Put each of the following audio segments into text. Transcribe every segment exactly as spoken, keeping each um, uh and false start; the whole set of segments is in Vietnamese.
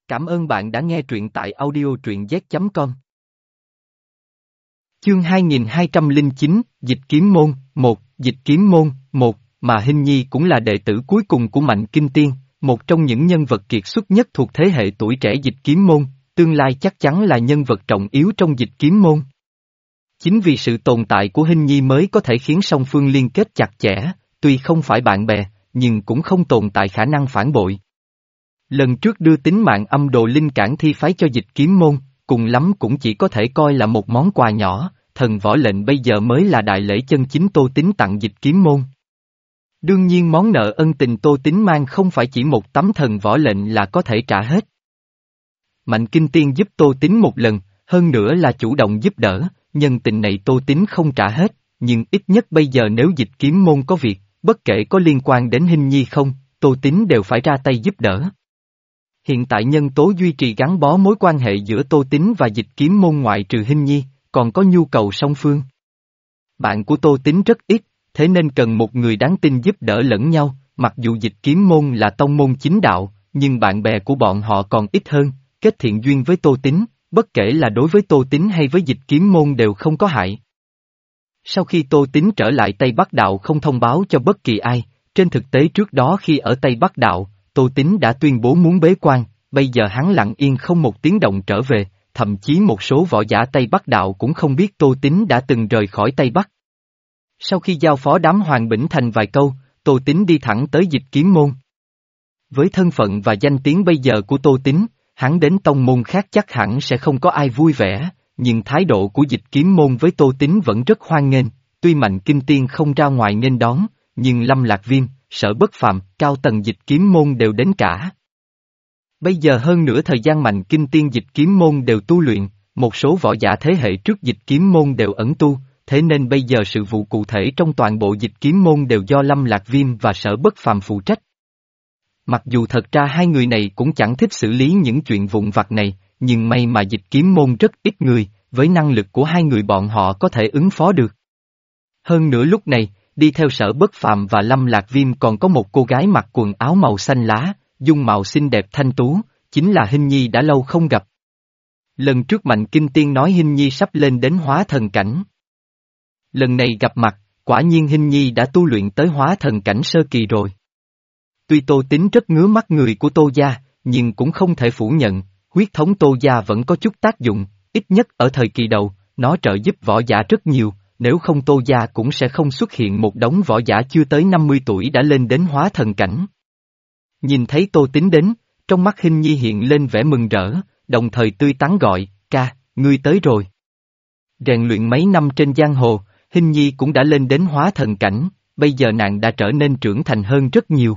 Cảm ơn bạn đã nghe truyện tại audio truyện z chấm com. Chương hai nghìn hai trăm lẻ chín, Dịch Kiếm Môn, một, Dịch Kiếm Môn, một, mà Hinh Nhi cũng là đệ tử cuối cùng của Mạnh Kinh Tiên, một trong những nhân vật kiệt xuất nhất thuộc thế hệ tuổi trẻ Dịch Kiếm Môn, tương lai chắc chắn là nhân vật trọng yếu trong Dịch Kiếm Môn. Chính vì sự tồn tại của Hinh Nhi mới có thể khiến song phương liên kết chặt chẽ, tuy không phải bạn bè, nhưng cũng không tồn tại khả năng phản bội. Lần trước đưa tính mạng âm đồ linh cảng thi phái cho Dịch Kiếm Môn, cùng lắm cũng chỉ có thể coi là một món quà nhỏ, thần võ lệnh bây giờ mới là đại lễ chân chính Tô Tín tặng Dịch Kiếm Môn. Đương nhiên món nợ ân tình Tô Tín mang không phải chỉ một tấm thần võ lệnh là có thể trả hết. Mạnh Kinh Tiên giúp Tô Tín một lần, hơn nữa là chủ động giúp đỡ, nhân tình này Tô Tín không trả hết, nhưng ít nhất bây giờ nếu Dịch Kiếm Môn có việc, bất kể có liên quan đến Hinh Nhi không, Tô Tín đều phải ra tay giúp đỡ. Hiện tại nhân tố duy trì gắn bó mối quan hệ giữa Tô Tín và Dịch Kiếm Môn ngoại trừ Hinh Nhi, còn có nhu cầu song phương. Bạn của Tô Tín rất ít, thế nên cần một người đáng tin giúp đỡ lẫn nhau, mặc dù Dịch Kiếm Môn là tông môn chính đạo, nhưng bạn bè của bọn họ còn ít hơn, kết thiện duyên với Tô Tín, bất kể là đối với Tô Tín hay với Dịch Kiếm Môn đều không có hại. Sau khi Tô Tín trở lại Tây Bắc Đạo không thông báo cho bất kỳ ai, trên thực tế trước đó khi ở Tây Bắc Đạo, Tô Tín đã tuyên bố muốn bế quan, bây giờ hắn lặng yên không một tiếng động trở về, thậm chí một số võ giả Tây Bắc Đạo cũng không biết Tô Tín đã từng rời khỏi Tây Bắc. Sau khi giao phó đám Hoàng Bỉnh Thành vài câu, Tô Tín đi thẳng tới Dịch Kiếm Môn. Với thân phận và danh tiếng bây giờ của Tô Tín, hắn đến tông môn khác chắc hẳn sẽ không có ai vui vẻ, nhưng thái độ của Dịch Kiếm Môn với Tô Tín vẫn rất hoan nghênh, tuy Mạnh Kinh Tiên không ra ngoài nghênh đón, nhưng Lâm Lạc Viêm, Sở Bất Phàm, cao tầng Dịch Kiếm Môn đều đến cả. Bây giờ hơn nửa thời gian Mạnh Kinh Tiên Dịch Kiếm Môn đều tu luyện, một số võ giả thế hệ trước Dịch Kiếm Môn đều ẩn tu, thế nên bây giờ sự vụ cụ thể trong toàn bộ Dịch Kiếm Môn đều do Lâm Lạc Viêm và Sở Bất Phàm phụ trách. Mặc dù thật ra hai người này cũng chẳng thích xử lý những chuyện vụn vặt này, nhưng may mà Dịch Kiếm Môn rất ít người, với năng lực của hai người bọn họ có thể ứng phó được. Hơn nữa lúc này, đi theo Sở Bất Phàm và Lâm Lạc Viêm còn có một cô gái mặc quần áo màu xanh lá, dung mạo xinh đẹp thanh tú, chính là Hinh Nhi đã lâu không gặp. Lần trước Mạnh Kinh Tiên nói Hinh Nhi sắp lên đến hóa thần cảnh. Lần này gặp mặt, quả nhiên Hinh Nhi đã tu luyện tới hóa thần cảnh sơ kỳ rồi. Tuy Tô Tín rất ngứa mắt người của Tô gia, nhưng cũng không thể phủ nhận, huyết thống Tô gia vẫn có chút tác dụng, ít nhất ở thời kỳ đầu, nó trợ giúp võ giả rất nhiều. Nếu không Tô gia cũng sẽ không xuất hiện một đống võ giả chưa tới năm mươi tuổi đã lên đến hóa thần cảnh. Nhìn thấy Tô Tín đến, trong mắt Hinh Nhi hiện lên vẻ mừng rỡ, đồng thời tươi tắn gọi, ca, ngươi tới rồi. Rèn luyện mấy năm trên giang hồ, Hinh Nhi cũng đã lên đến hóa thần cảnh, bây giờ nàng đã trở nên trưởng thành hơn rất nhiều.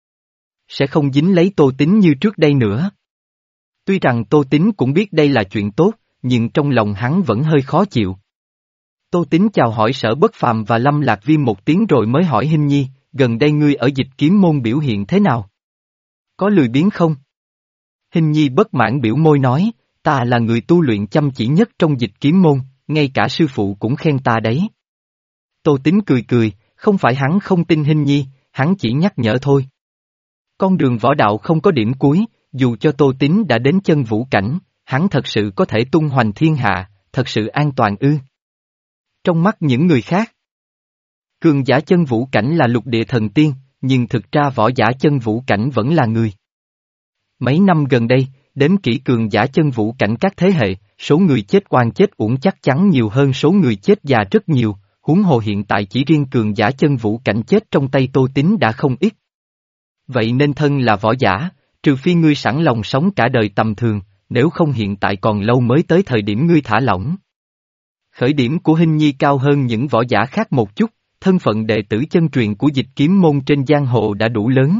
Sẽ không dính lấy Tô Tín như trước đây nữa. Tuy rằng Tô Tín cũng biết đây là chuyện tốt, nhưng trong lòng hắn vẫn hơi khó chịu. Tô Tín chào hỏi Sở Bất Phàm và Lâm Lạc Viêm một tiếng rồi mới hỏi Hinh Nhi, gần đây ngươi ở Dịch Kiếm Môn biểu hiện thế nào? Có lười biếng không? Hinh Nhi bất mãn biểu môi nói, ta là người tu luyện chăm chỉ nhất trong Dịch Kiếm Môn, ngay cả sư phụ cũng khen ta đấy. Tô Tín cười cười, không phải hắn không tin Hinh Nhi, hắn chỉ nhắc nhở thôi. Con đường võ đạo không có điểm cuối, dù cho Tô Tín đã đến chân vũ cảnh, hắn thật sự có thể tung hoành thiên hạ, thật sự an toàn ư? Trong mắt những người khác, cường giả chân vũ cảnh là lục địa thần tiên, nhưng thực ra võ giả chân vũ cảnh vẫn là người. Mấy năm gần đây, đếm kỹ cường giả chân vũ cảnh các thế hệ, số người chết oan chết uổng chắc chắn nhiều hơn số người chết già rất nhiều, huống hồ hiện tại chỉ riêng cường giả chân vũ cảnh chết trong tay Tô Tín đã không ít. Vậy nên thân là võ giả, trừ phi ngươi sẵn lòng sống cả đời tầm thường, nếu không hiện tại còn lâu mới tới thời điểm ngươi thả lỏng. Khởi điểm của Hinh Nhi cao hơn những võ giả khác một chút, thân phận đệ tử chân truyền của Dịch Kiếm Môn trên giang hồ đã đủ lớn.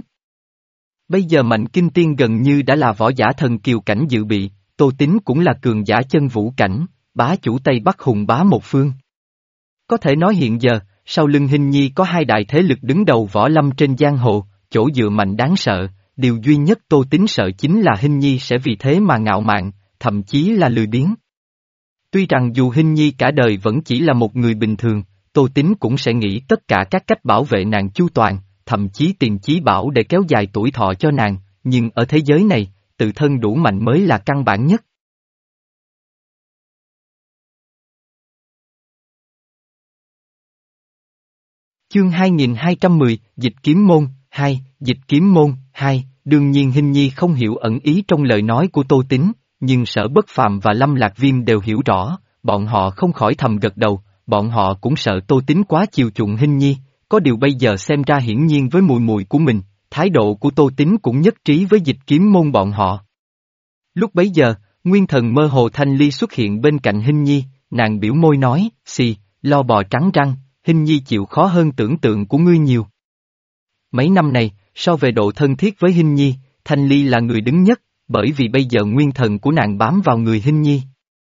Bây giờ Mạnh Kinh Tiên gần như đã là võ giả thần kiều cảnh dự bị, Tô Tín cũng là cường giả chân vũ cảnh, bá chủ Tây Bắc hùng bá một phương. Có thể nói hiện giờ, sau lưng Hinh Nhi có hai đại thế lực đứng đầu võ lâm trên giang hồ, chỗ dựa mạnh đáng sợ, điều duy nhất Tô Tín sợ chính là Hinh Nhi sẽ vì thế mà ngạo mạn, thậm chí là lười biếng. Tuy rằng dù Hinh Nhi cả đời vẫn chỉ là một người bình thường, Tô Tín cũng sẽ nghĩ tất cả các cách bảo vệ nàng chu toàn, thậm chí tìm chí bảo để kéo dài tuổi thọ cho nàng, nhưng ở thế giới này, tự thân đủ mạnh mới là căn bản nhất. Chương hai nghìn hai trăm mười, Dịch Kiếm Môn, hai, Dịch Kiếm Môn, hai, đương nhiên Hinh Nhi không hiểu ẩn ý trong lời nói của Tô Tín, nhưng Sở Bất Phàm và Lâm Lạc Viêm đều hiểu rõ, bọn họ không khỏi thầm gật đầu, bọn họ cũng sợ Tô Tín quá chiều chuộng Hinh Nhi, có điều bây giờ xem ra hiển nhiên với mùi mùi của mình, thái độ của Tô Tín cũng nhất trí với Dịch Kiếm Môn bọn họ. Lúc bấy giờ, nguyên thần mơ hồ Thanh Ly xuất hiện bên cạnh Hinh Nhi, nàng biểu môi nói, xì, lo bò trắng răng, Hinh Nhi chịu khó hơn tưởng tượng của ngươi nhiều. Mấy năm này, so về độ thân thiết với Hinh Nhi, Thanh Ly là người đứng nhất, bởi vì bây giờ nguyên thần của nàng bám vào người Hinh Nhi.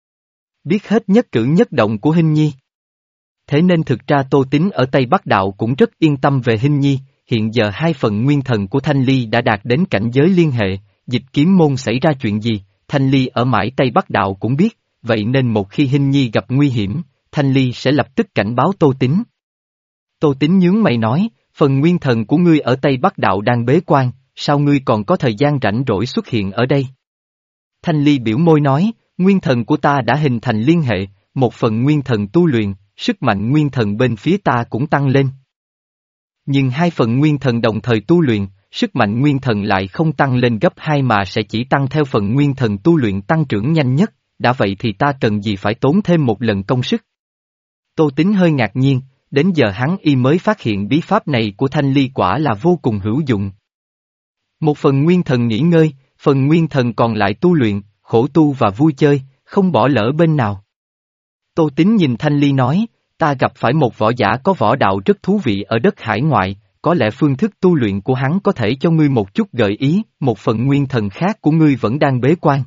Biết hết nhất cử nhất động của Hinh Nhi. Thế nên thực ra Tô Tín ở Tây Bắc Đạo cũng rất yên tâm về Hinh Nhi, hiện giờ hai phần nguyên thần của Thanh Ly đã đạt đến cảnh giới liên hệ, Dịch Kiếm Môn xảy ra chuyện gì, Thanh Ly ở mãi Tây Bắc Đạo cũng biết, vậy nên một khi Hinh Nhi gặp nguy hiểm, Thanh Ly sẽ lập tức cảnh báo Tô Tín. Tô Tín nhướng mày nói, phần nguyên thần của ngươi ở Tây Bắc Đạo đang bế quan, sao ngươi còn có thời gian rảnh rỗi xuất hiện ở đây? Thanh Ly biểu môi nói, nguyên thần của ta đã hình thành liên hệ, một phần nguyên thần tu luyện, sức mạnh nguyên thần bên phía ta cũng tăng lên. Nhưng hai phần nguyên thần đồng thời tu luyện, sức mạnh nguyên thần lại không tăng lên gấp hai mà sẽ chỉ tăng theo phần nguyên thần tu luyện tăng trưởng nhanh nhất, đã vậy thì ta cần gì phải tốn thêm một lần công sức? Tô Tín hơi ngạc nhiên, đến giờ hắn y mới phát hiện bí pháp này của Thanh Ly quả là vô cùng hữu dụng. Một phần nguyên thần nghỉ ngơi, phần nguyên thần còn lại tu luyện, khổ tu và vui chơi, không bỏ lỡ bên nào. Tô Tín nhìn Thanh Ly nói, ta gặp phải một võ giả có võ đạo rất thú vị ở đất hải ngoại, có lẽ phương thức tu luyện của hắn có thể cho ngươi một chút gợi ý, một phần nguyên thần khác của ngươi vẫn đang bế quan.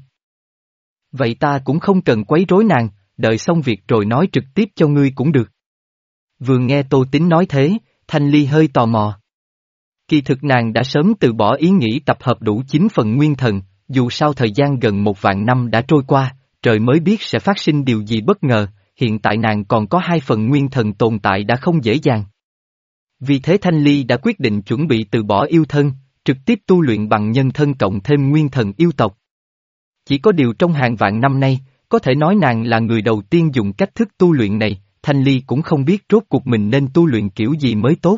Vậy ta cũng không cần quấy rối nàng, đợi xong việc rồi nói trực tiếp cho ngươi cũng được. Vừa nghe Tô Tín nói thế, Thanh Ly hơi tò mò. Kỳ thực nàng đã sớm từ bỏ ý nghĩ tập hợp đủ chín phần nguyên thần, dù sao thời gian gần một vạn năm đã trôi qua, trời mới biết sẽ phát sinh điều gì bất ngờ, hiện tại nàng còn có hai phần nguyên thần tồn tại đã không dễ dàng. Vì thế Thanh Ly đã quyết định chuẩn bị từ bỏ yêu thân, trực tiếp tu luyện bằng nhân thân cộng thêm nguyên thần yêu tộc. Chỉ có điều trong hàng vạn năm nay, có thể nói nàng là người đầu tiên dùng cách thức tu luyện này, Thanh Ly cũng không biết rốt cuộc mình nên tu luyện kiểu gì mới tốt.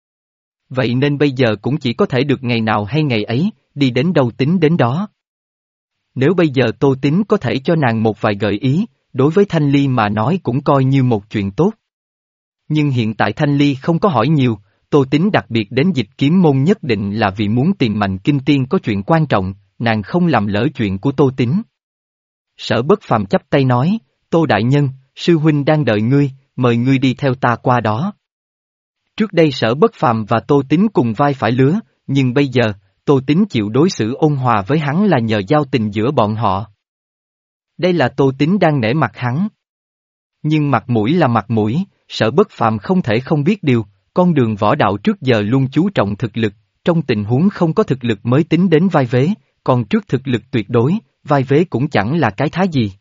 Vậy nên bây giờ cũng chỉ có thể được ngày nào hay ngày ấy, đi đến đâu tính đến đó. Nếu bây giờ Tô Tín có thể cho nàng một vài gợi ý, đối với Thanh Ly mà nói cũng coi như một chuyện tốt. Nhưng hiện tại Thanh Ly không có hỏi nhiều, Tô Tín đặc biệt đến Dịch Kiếm Môn nhất định là vì muốn tìm Mạnh Kinh Tiên có chuyện quan trọng, nàng không làm lỡ chuyện của Tô Tín. Sở Bất Phàm chắp tay nói, Tô Đại Nhân, sư huynh đang đợi ngươi, mời ngươi đi theo ta qua đó. Trước đây Sở Bất Phàm và Tô Tín cùng vai phải lứa, nhưng bây giờ, Tô Tín chịu đối xử ôn hòa với hắn là nhờ giao tình giữa bọn họ. Đây là Tô Tín đang nể mặt hắn. Nhưng mặt mũi là mặt mũi, Sở Bất Phàm không thể không biết điều, con đường võ đạo trước giờ luôn chú trọng thực lực, trong tình huống không có thực lực mới tính đến vai vế, còn trước thực lực tuyệt đối, vai vế cũng chẳng là cái thá gì.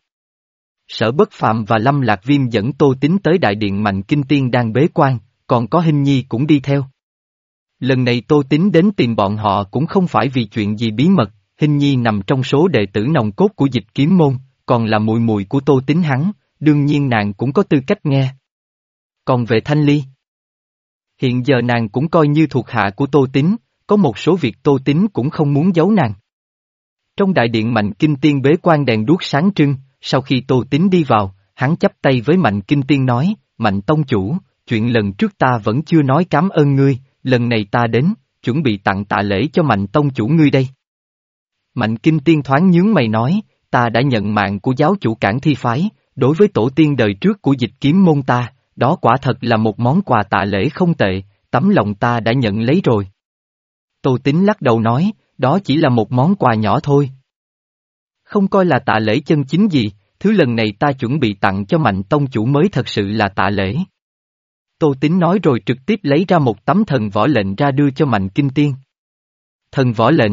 Sở Bất Phàm và Lâm Lạc Viêm dẫn Tô Tín tới đại điện Mạnh Kinh Tiên đang bế quan, còn có Hinh Nhi cũng đi theo. Lần này Tô Tín đến tìm bọn họ cũng không phải vì chuyện gì bí mật, Hinh Nhi nằm trong số đệ tử nòng cốt của Dịch Kiếm Môn, còn là mùi mùi của Tô Tín hắn, đương nhiên nàng cũng có tư cách nghe. Còn về Thanh Ly, hiện giờ nàng cũng coi như thuộc hạ của Tô Tín, có một số việc Tô Tín cũng không muốn giấu nàng. Trong đại điện Mạnh Kinh Tiên bế quan đèn đuốc sáng trưng, sau khi Tô Tín đi vào, hắn chắp tay với Mạnh Kinh Tiên nói, Mạnh Tông Chủ, chuyện lần trước ta vẫn chưa nói cảm ơn ngươi, lần này ta đến, chuẩn bị tặng tạ lễ cho Mạnh Tông Chủ ngươi đây. Mạnh Kinh Tiên thoáng nhướng mày nói, ta đã nhận mạng của giáo chủ Cản Thi Phái, đối với tổ tiên đời trước của Dịch Kiếm Môn ta, đó quả thật là một món quà tạ lễ không tệ, tấm lòng ta đã nhận lấy rồi. Tô Tín lắc đầu nói, đó chỉ là một món quà nhỏ thôi. Không coi là tạ lễ chân chính gì, thứ lần này ta chuẩn bị tặng cho Mạnh Tông Chủ mới thật sự là tạ lễ. Tô Tín nói rồi trực tiếp lấy ra một tấm thần võ lệnh ra đưa cho Mạnh Kinh Tiên. Thần võ lệnh.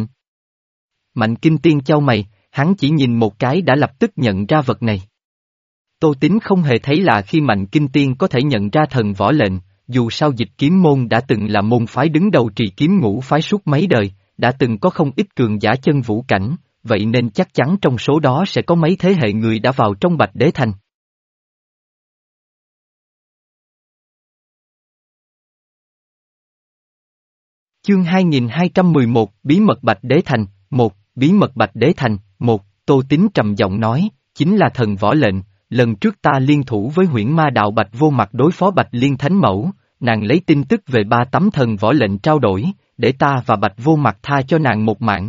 Mạnh Kinh Tiên chau mày, hắn chỉ nhìn một cái đã lập tức nhận ra vật này. Tô Tín không hề thấy lạ khi Mạnh Kinh Tiên có thể nhận ra thần võ lệnh, dù sao Dịch Kiếm Môn đã từng là môn phái đứng đầu trì kiếm ngũ phái suốt mấy đời, đã từng có không ít cường giả chân vũ cảnh, vậy nên chắc chắn trong số đó sẽ có mấy thế hệ người đã vào trong Bạch Đế Thành. Chương hai nghìn hai trăm mười một Bí mật Bạch Đế Thành, một Bí mật Bạch Đế Thành, một Tô Tín trầm giọng nói, chính là thần võ lệnh, lần trước ta liên thủ với huyễn ma đạo Bạch Vô Mặt đối phó Bạch Liên Thánh Mẫu, nàng lấy tin tức về ba tấm thần võ lệnh trao đổi, để ta và Bạch Vô Mặt tha cho nàng một mạng.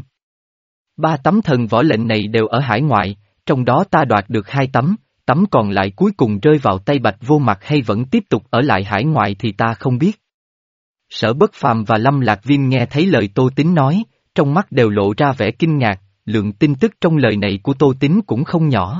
Ba tấm thần võ lệnh này đều ở hải ngoại, trong đó ta đoạt được hai tấm, tấm còn lại cuối cùng rơi vào tay Bạch Vô Mặt hay vẫn tiếp tục ở lại hải ngoại thì ta không biết. Sở Bất Phàm và Lâm Lạc Viêm nghe thấy lời Tô Tín nói, trong mắt đều lộ ra vẻ kinh ngạc, lượng tin tức trong lời này của Tô Tín cũng không nhỏ.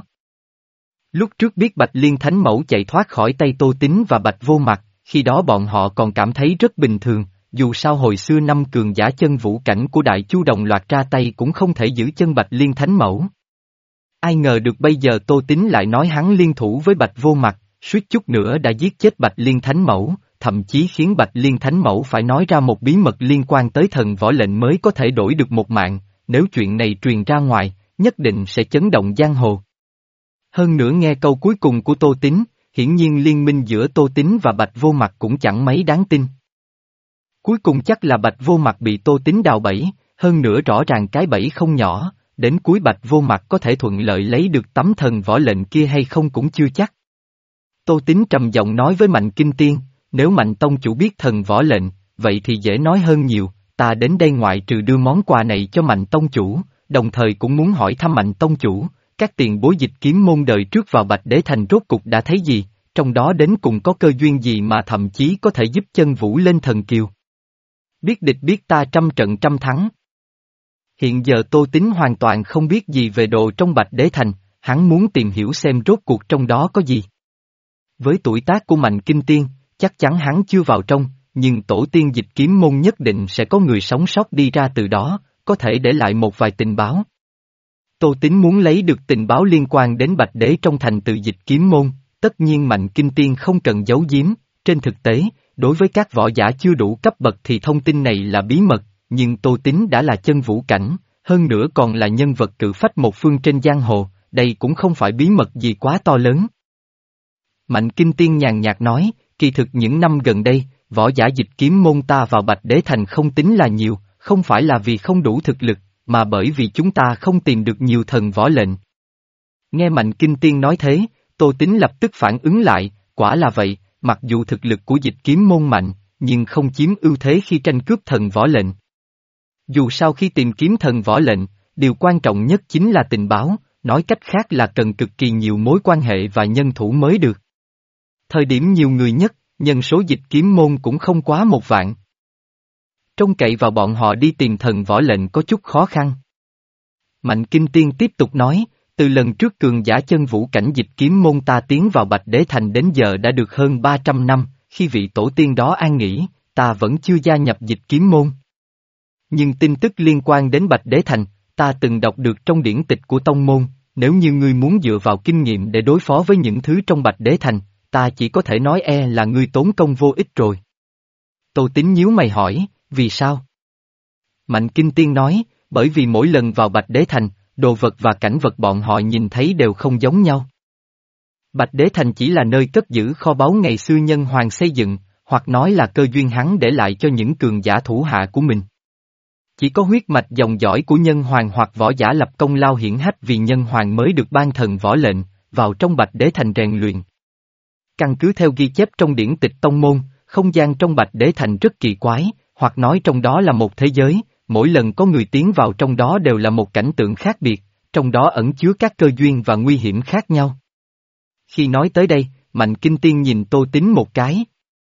Lúc trước biết Bạch Liên Thánh Mẫu chạy thoát khỏi tay Tô Tín và Bạch Vô Mặt, khi đó bọn họ còn cảm thấy rất bình thường, dù sao hồi xưa năm cường giả chân vũ cảnh của Đại Chu đồng loạt ra tay cũng không thể giữ chân Bạch Liên Thánh Mẫu. Ai ngờ được bây giờ Tô Tín lại nói hắn liên thủ với Bạch Vô Mặt, suýt chút nữa đã giết chết Bạch Liên Thánh Mẫu, thậm chí khiến Bạch Liên Thánh Mẫu phải nói ra một bí mật liên quan tới thần võ lệnh mới có thể đổi được một mạng, nếu chuyện này truyền ra ngoài, nhất định sẽ chấn động giang hồ. Hơn nữa nghe câu cuối cùng của Tô Tín, hiển nhiên liên minh giữa Tô Tín và Bạch Vô Mặt cũng chẳng mấy đáng tin. Cuối cùng chắc là Bạch Vô Mặt bị Tô Tín đào bẫy, hơn nữa rõ ràng cái bẫy không nhỏ, đến cuối Bạch Vô Mặt có thể thuận lợi lấy được tấm thần võ lệnh kia hay không cũng chưa chắc. Tô Tín trầm giọng nói với Mạnh Kinh Tiên, nếu Mạnh Tông chủ biết thần võ lệnh, vậy thì dễ nói hơn nhiều, ta đến đây ngoại trừ đưa món quà này cho Mạnh Tông chủ, đồng thời cũng muốn hỏi thăm Mạnh Tông chủ, các tiền bối dịch kiếm môn đời trước vào Bạch Đế Thành rốt cục đã thấy gì, trong đó đến cùng có cơ duyên gì mà thậm chí có thể giúp chân vũ lên thần kiều. Biết địch biết ta trăm trận trăm thắng. Hiện giờ Tô Tín hoàn toàn không biết gì về đồ trong Bạch Đế Thành, hắn muốn tìm hiểu xem rốt cuộc trong đó có gì. Với tuổi tác của Mạnh Kinh Tiên, chắc chắn hắn chưa vào trong, nhưng tổ tiên dịch kiếm môn nhất định sẽ có người sống sót đi ra từ đó, có thể để lại một vài tình báo. Tô Tín muốn lấy được tình báo liên quan đến Bạch Đế trong thành từ dịch kiếm môn, tất nhiên Mạnh Kinh Tiên không cần giấu giếm, trên thực tế, đối với các võ giả chưa đủ cấp bậc thì thông tin này là bí mật, nhưng Tô Tín đã là chân vũ cảnh, hơn nữa còn là nhân vật cự phách một phương trên giang hồ, đây cũng không phải bí mật gì quá to lớn. Mạnh Kinh Tiên nhàn nhạt nói, kỳ thực những năm gần đây, võ giả dịch kiếm môn ta vào Bạch Đế Thành không tính là nhiều, không phải là vì không đủ thực lực, mà bởi vì chúng ta không tìm được nhiều thần võ lệnh. Nghe Mạnh Kinh Tiên nói thế, Tô Tín lập tức phản ứng lại, quả là vậy, mặc dù thực lực của dịch kiếm môn mạnh, nhưng không chiếm ưu thế khi tranh cướp thần võ lệnh. Dù sao khi tìm kiếm thần võ lệnh, điều quan trọng nhất chính là tình báo, nói cách khác là cần cực kỳ nhiều mối quan hệ và nhân thủ mới được. Thời điểm nhiều người nhất, nhân số dịch kiếm môn cũng không quá một vạn. Trông cậy vào bọn họ đi tìm thần võ lệnh có chút khó khăn. Mạnh Kinh Tiên tiếp tục nói, từ lần trước cường giả chân vũ cảnh dịch kiếm môn ta tiến vào Bạch Đế Thành đến giờ đã được hơn ba trăm năm, khi vị tổ tiên đó an nghỉ, ta vẫn chưa gia nhập dịch kiếm môn. Nhưng tin tức liên quan đến Bạch Đế Thành, ta từng đọc được trong điển tịch của tông môn, nếu như ngươi muốn dựa vào kinh nghiệm để đối phó với những thứ trong Bạch Đế Thành, ta chỉ có thể nói e là ngươi tốn công vô ích rồi. Tô Tín nhíu mày hỏi, vì sao? Mạnh Kinh Tiên nói, bởi vì mỗi lần vào Bạch Đế Thành, đồ vật và cảnh vật bọn họ nhìn thấy đều không giống nhau. Bạch Đế Thành chỉ là nơi cất giữ kho báu ngày xưa nhân hoàng xây dựng, hoặc nói là cơ duyên hắn để lại cho những cường giả thủ hạ của mình. Chỉ có huyết mạch dòng dõi của nhân hoàng hoặc võ giả lập công lao hiển hách vì nhân hoàng mới được ban thần võ lệnh, vào trong Bạch Đế Thành rèn luyện. Căn cứ theo ghi chép trong điển tịch tông môn, không gian trong Bạch Đế Thành rất kỳ quái, hoặc nói trong đó là một thế giới, mỗi lần có người tiến vào trong đó đều là một cảnh tượng khác biệt, trong đó ẩn chứa các cơ duyên và nguy hiểm khác nhau. Khi nói tới đây, Mạnh Kinh Tiên nhìn Tô Tín một cái.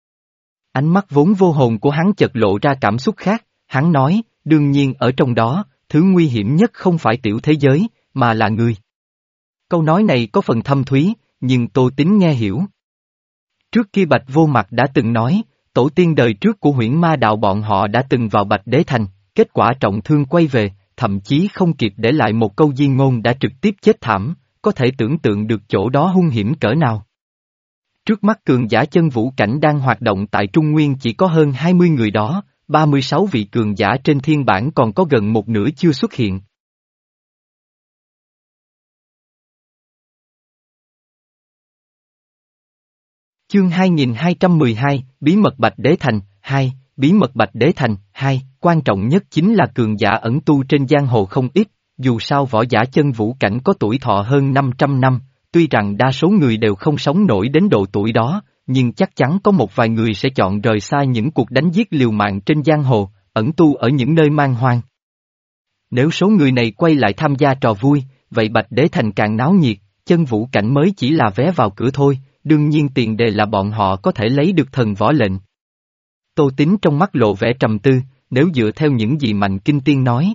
Ánh mắt vốn vô hồn của hắn chợt lộ ra cảm xúc khác, hắn nói, đương nhiên ở trong đó, thứ nguy hiểm nhất không phải tiểu thế giới, mà là người. Câu nói này có phần thâm thúy, nhưng Tô Tín nghe hiểu. Trước kia Bạch Vô Mặt đã từng nói, tổ tiên đời trước của huyễn ma đạo bọn họ đã từng vào Bạch Đế Thành, kết quả trọng thương quay về, thậm chí không kịp để lại một câu di ngôn đã trực tiếp chết thảm, có thể tưởng tượng được chỗ đó hung hiểm cỡ nào. Trước mắt cường giả chân vũ cảnh đang hoạt động tại Trung Nguyên chỉ có hơn hai mươi người đó, ba mươi sáu vị cường giả trên thiên bản còn có gần một nửa chưa xuất hiện. Chương hai nghìn hai trăm mười hai, Bí mật Bạch Đế Thành, hai, Bí mật Bạch Đế Thành, hai, quan trọng nhất chính là cường giả ẩn tu trên giang hồ không ít, dù sao võ giả chân vũ cảnh có tuổi thọ hơn năm trăm năm, tuy rằng đa số người đều không sống nổi đến độ tuổi đó, nhưng chắc chắn có một vài người sẽ chọn rời xa những cuộc đánh giết liều mạng trên giang hồ, ẩn tu ở những nơi man hoang. Nếu số người này quay lại tham gia trò vui, vậy Bạch Đế Thành càng náo nhiệt, chân vũ cảnh mới chỉ là vé vào cửa thôi, đương nhiên tiền đề là bọn họ có thể lấy được thần võ lệnh. Tô Tín trong mắt lộ vẻ trầm tư, nếu dựa theo những gì Mạnh Kinh Tiên nói.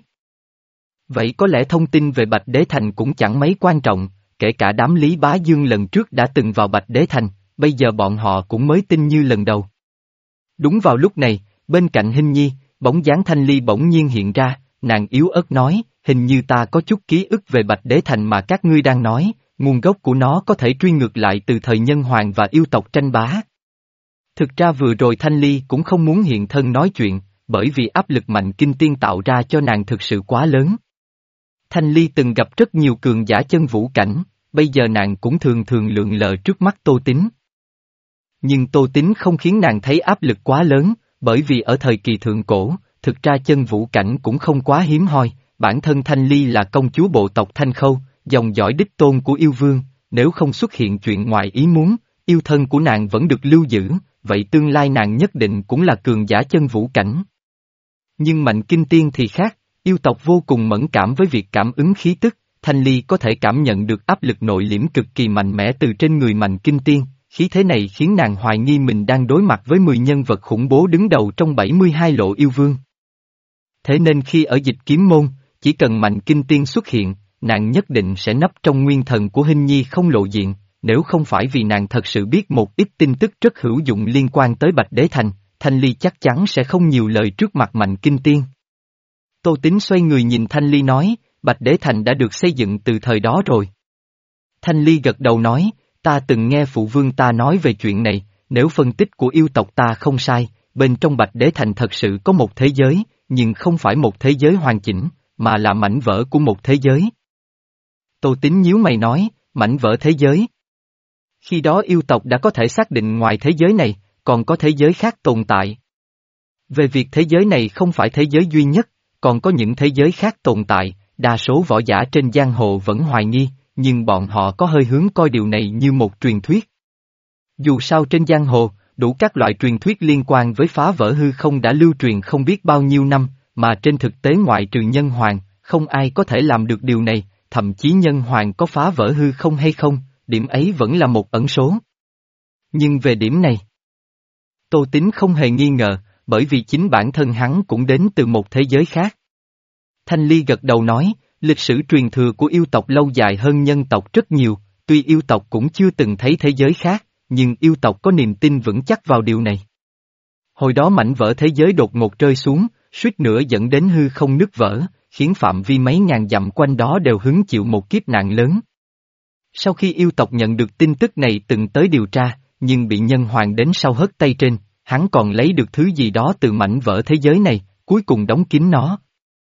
Vậy có lẽ thông tin về Bạch Đế Thành cũng chẳng mấy quan trọng, kể cả đám Lý Bá Dương lần trước đã từng vào Bạch Đế Thành, bây giờ bọn họ cũng mới tin như lần đầu. Đúng vào lúc này, bên cạnh Hinh Nhi, bóng dáng Thanh Ly bỗng nhiên hiện ra, nàng yếu ớt nói, hình như ta có chút ký ức về Bạch Đế Thành mà các ngươi đang nói, nguồn gốc của nó có thể truy ngược lại từ thời Nhân Hoàng và yêu tộc tranh bá. Thực ra vừa rồi Thanh Ly cũng không muốn hiện thân nói chuyện, bởi vì áp lực Mạnh Kinh Tiên tạo ra cho nàng thực sự quá lớn. Thanh Ly từng gặp rất nhiều cường giả chân vũ cảnh, bây giờ nàng cũng thường thường lượn lờ trước mắt Tô Tín. Nhưng Tô Tín không khiến nàng thấy áp lực quá lớn, bởi vì ở thời kỳ thượng cổ, thực ra chân vũ cảnh cũng không quá hiếm hoi, bản thân Thanh Ly là công chúa bộ tộc Thanh Khâu, dòng dõi đích tôn của yêu vương, nếu không xuất hiện chuyện ngoài ý muốn, yêu thân của nàng vẫn được lưu giữ, vậy tương lai nàng nhất định cũng là cường giả chân vũ cảnh. Nhưng Mạnh Kinh Tiên thì khác, yêu tộc vô cùng mẫn cảm với việc cảm ứng khí tức, Thanh Ly có thể cảm nhận được áp lực nội liễm cực kỳ mạnh mẽ từ trên người Mạnh Kinh Tiên, khí thế này khiến nàng hoài nghi mình đang đối mặt với mười nhân vật khủng bố đứng đầu trong bảy mươi hai lộ yêu vương. Thế nên khi ở Dịch Kiếm Môn, chỉ cần Mạnh Kinh Tiên xuất hiện, nàng nhất định sẽ nấp trong nguyên thần của Hinh Nhi không lộ diện, nếu không phải vì nàng thật sự biết một ít tin tức rất hữu dụng liên quan tới Bạch Đế Thành, Thanh Ly chắc chắn sẽ không nhiều lời trước mặt Mạnh Kinh Tiên. Tô Tín xoay người nhìn Thanh Ly nói, Bạch Đế Thành đã được xây dựng từ thời đó rồi. Thanh Ly gật đầu nói, ta từng nghe phụ vương ta nói về chuyện này, nếu phân tích của yêu tộc ta không sai, bên trong Bạch Đế Thành thật sự có một thế giới, nhưng không phải một thế giới hoàn chỉnh, mà là mảnh vỡ của một thế giới. Tô Tín nhíu mày nói, mảnh vỡ thế giới. Khi đó yêu tộc đã có thể xác định ngoài thế giới này, còn có thế giới khác tồn tại. Về việc thế giới này không phải thế giới duy nhất, còn có những thế giới khác tồn tại, đa số võ giả trên giang hồ vẫn hoài nghi, nhưng bọn họ có hơi hướng coi điều này như một truyền thuyết. Dù sao trên giang hồ, đủ các loại truyền thuyết liên quan với phá vỡ hư không đã lưu truyền không biết bao nhiêu năm, mà trên thực tế ngoại trừ Nhân Hoàng, không ai có thể làm được điều này, thậm chí Nhân Hoàng có phá vỡ hư không hay không, điểm ấy vẫn là một ẩn số. Nhưng về điểm này, Tô Tín không hề nghi ngờ, bởi vì chính bản thân hắn cũng đến từ một thế giới khác. Thanh Ly gật đầu nói, lịch sử truyền thừa của yêu tộc lâu dài hơn nhân tộc rất nhiều, tuy yêu tộc cũng chưa từng thấy thế giới khác, nhưng yêu tộc có niềm tin vững chắc vào điều này. Hồi đó mảnh vỡ thế giới đột ngột rơi xuống, suýt nữa dẫn đến hư không nứt vỡ, khiến phạm vi mấy ngàn dặm quanh đó đều hứng chịu một kiếp nạn lớn. Sau khi yêu tộc nhận được tin tức này từng tới điều tra, nhưng bị Nhân Hoàng đến sau hất tay trên, hắn còn lấy được thứ gì đó từ mảnh vỡ thế giới này, cuối cùng đóng kín nó.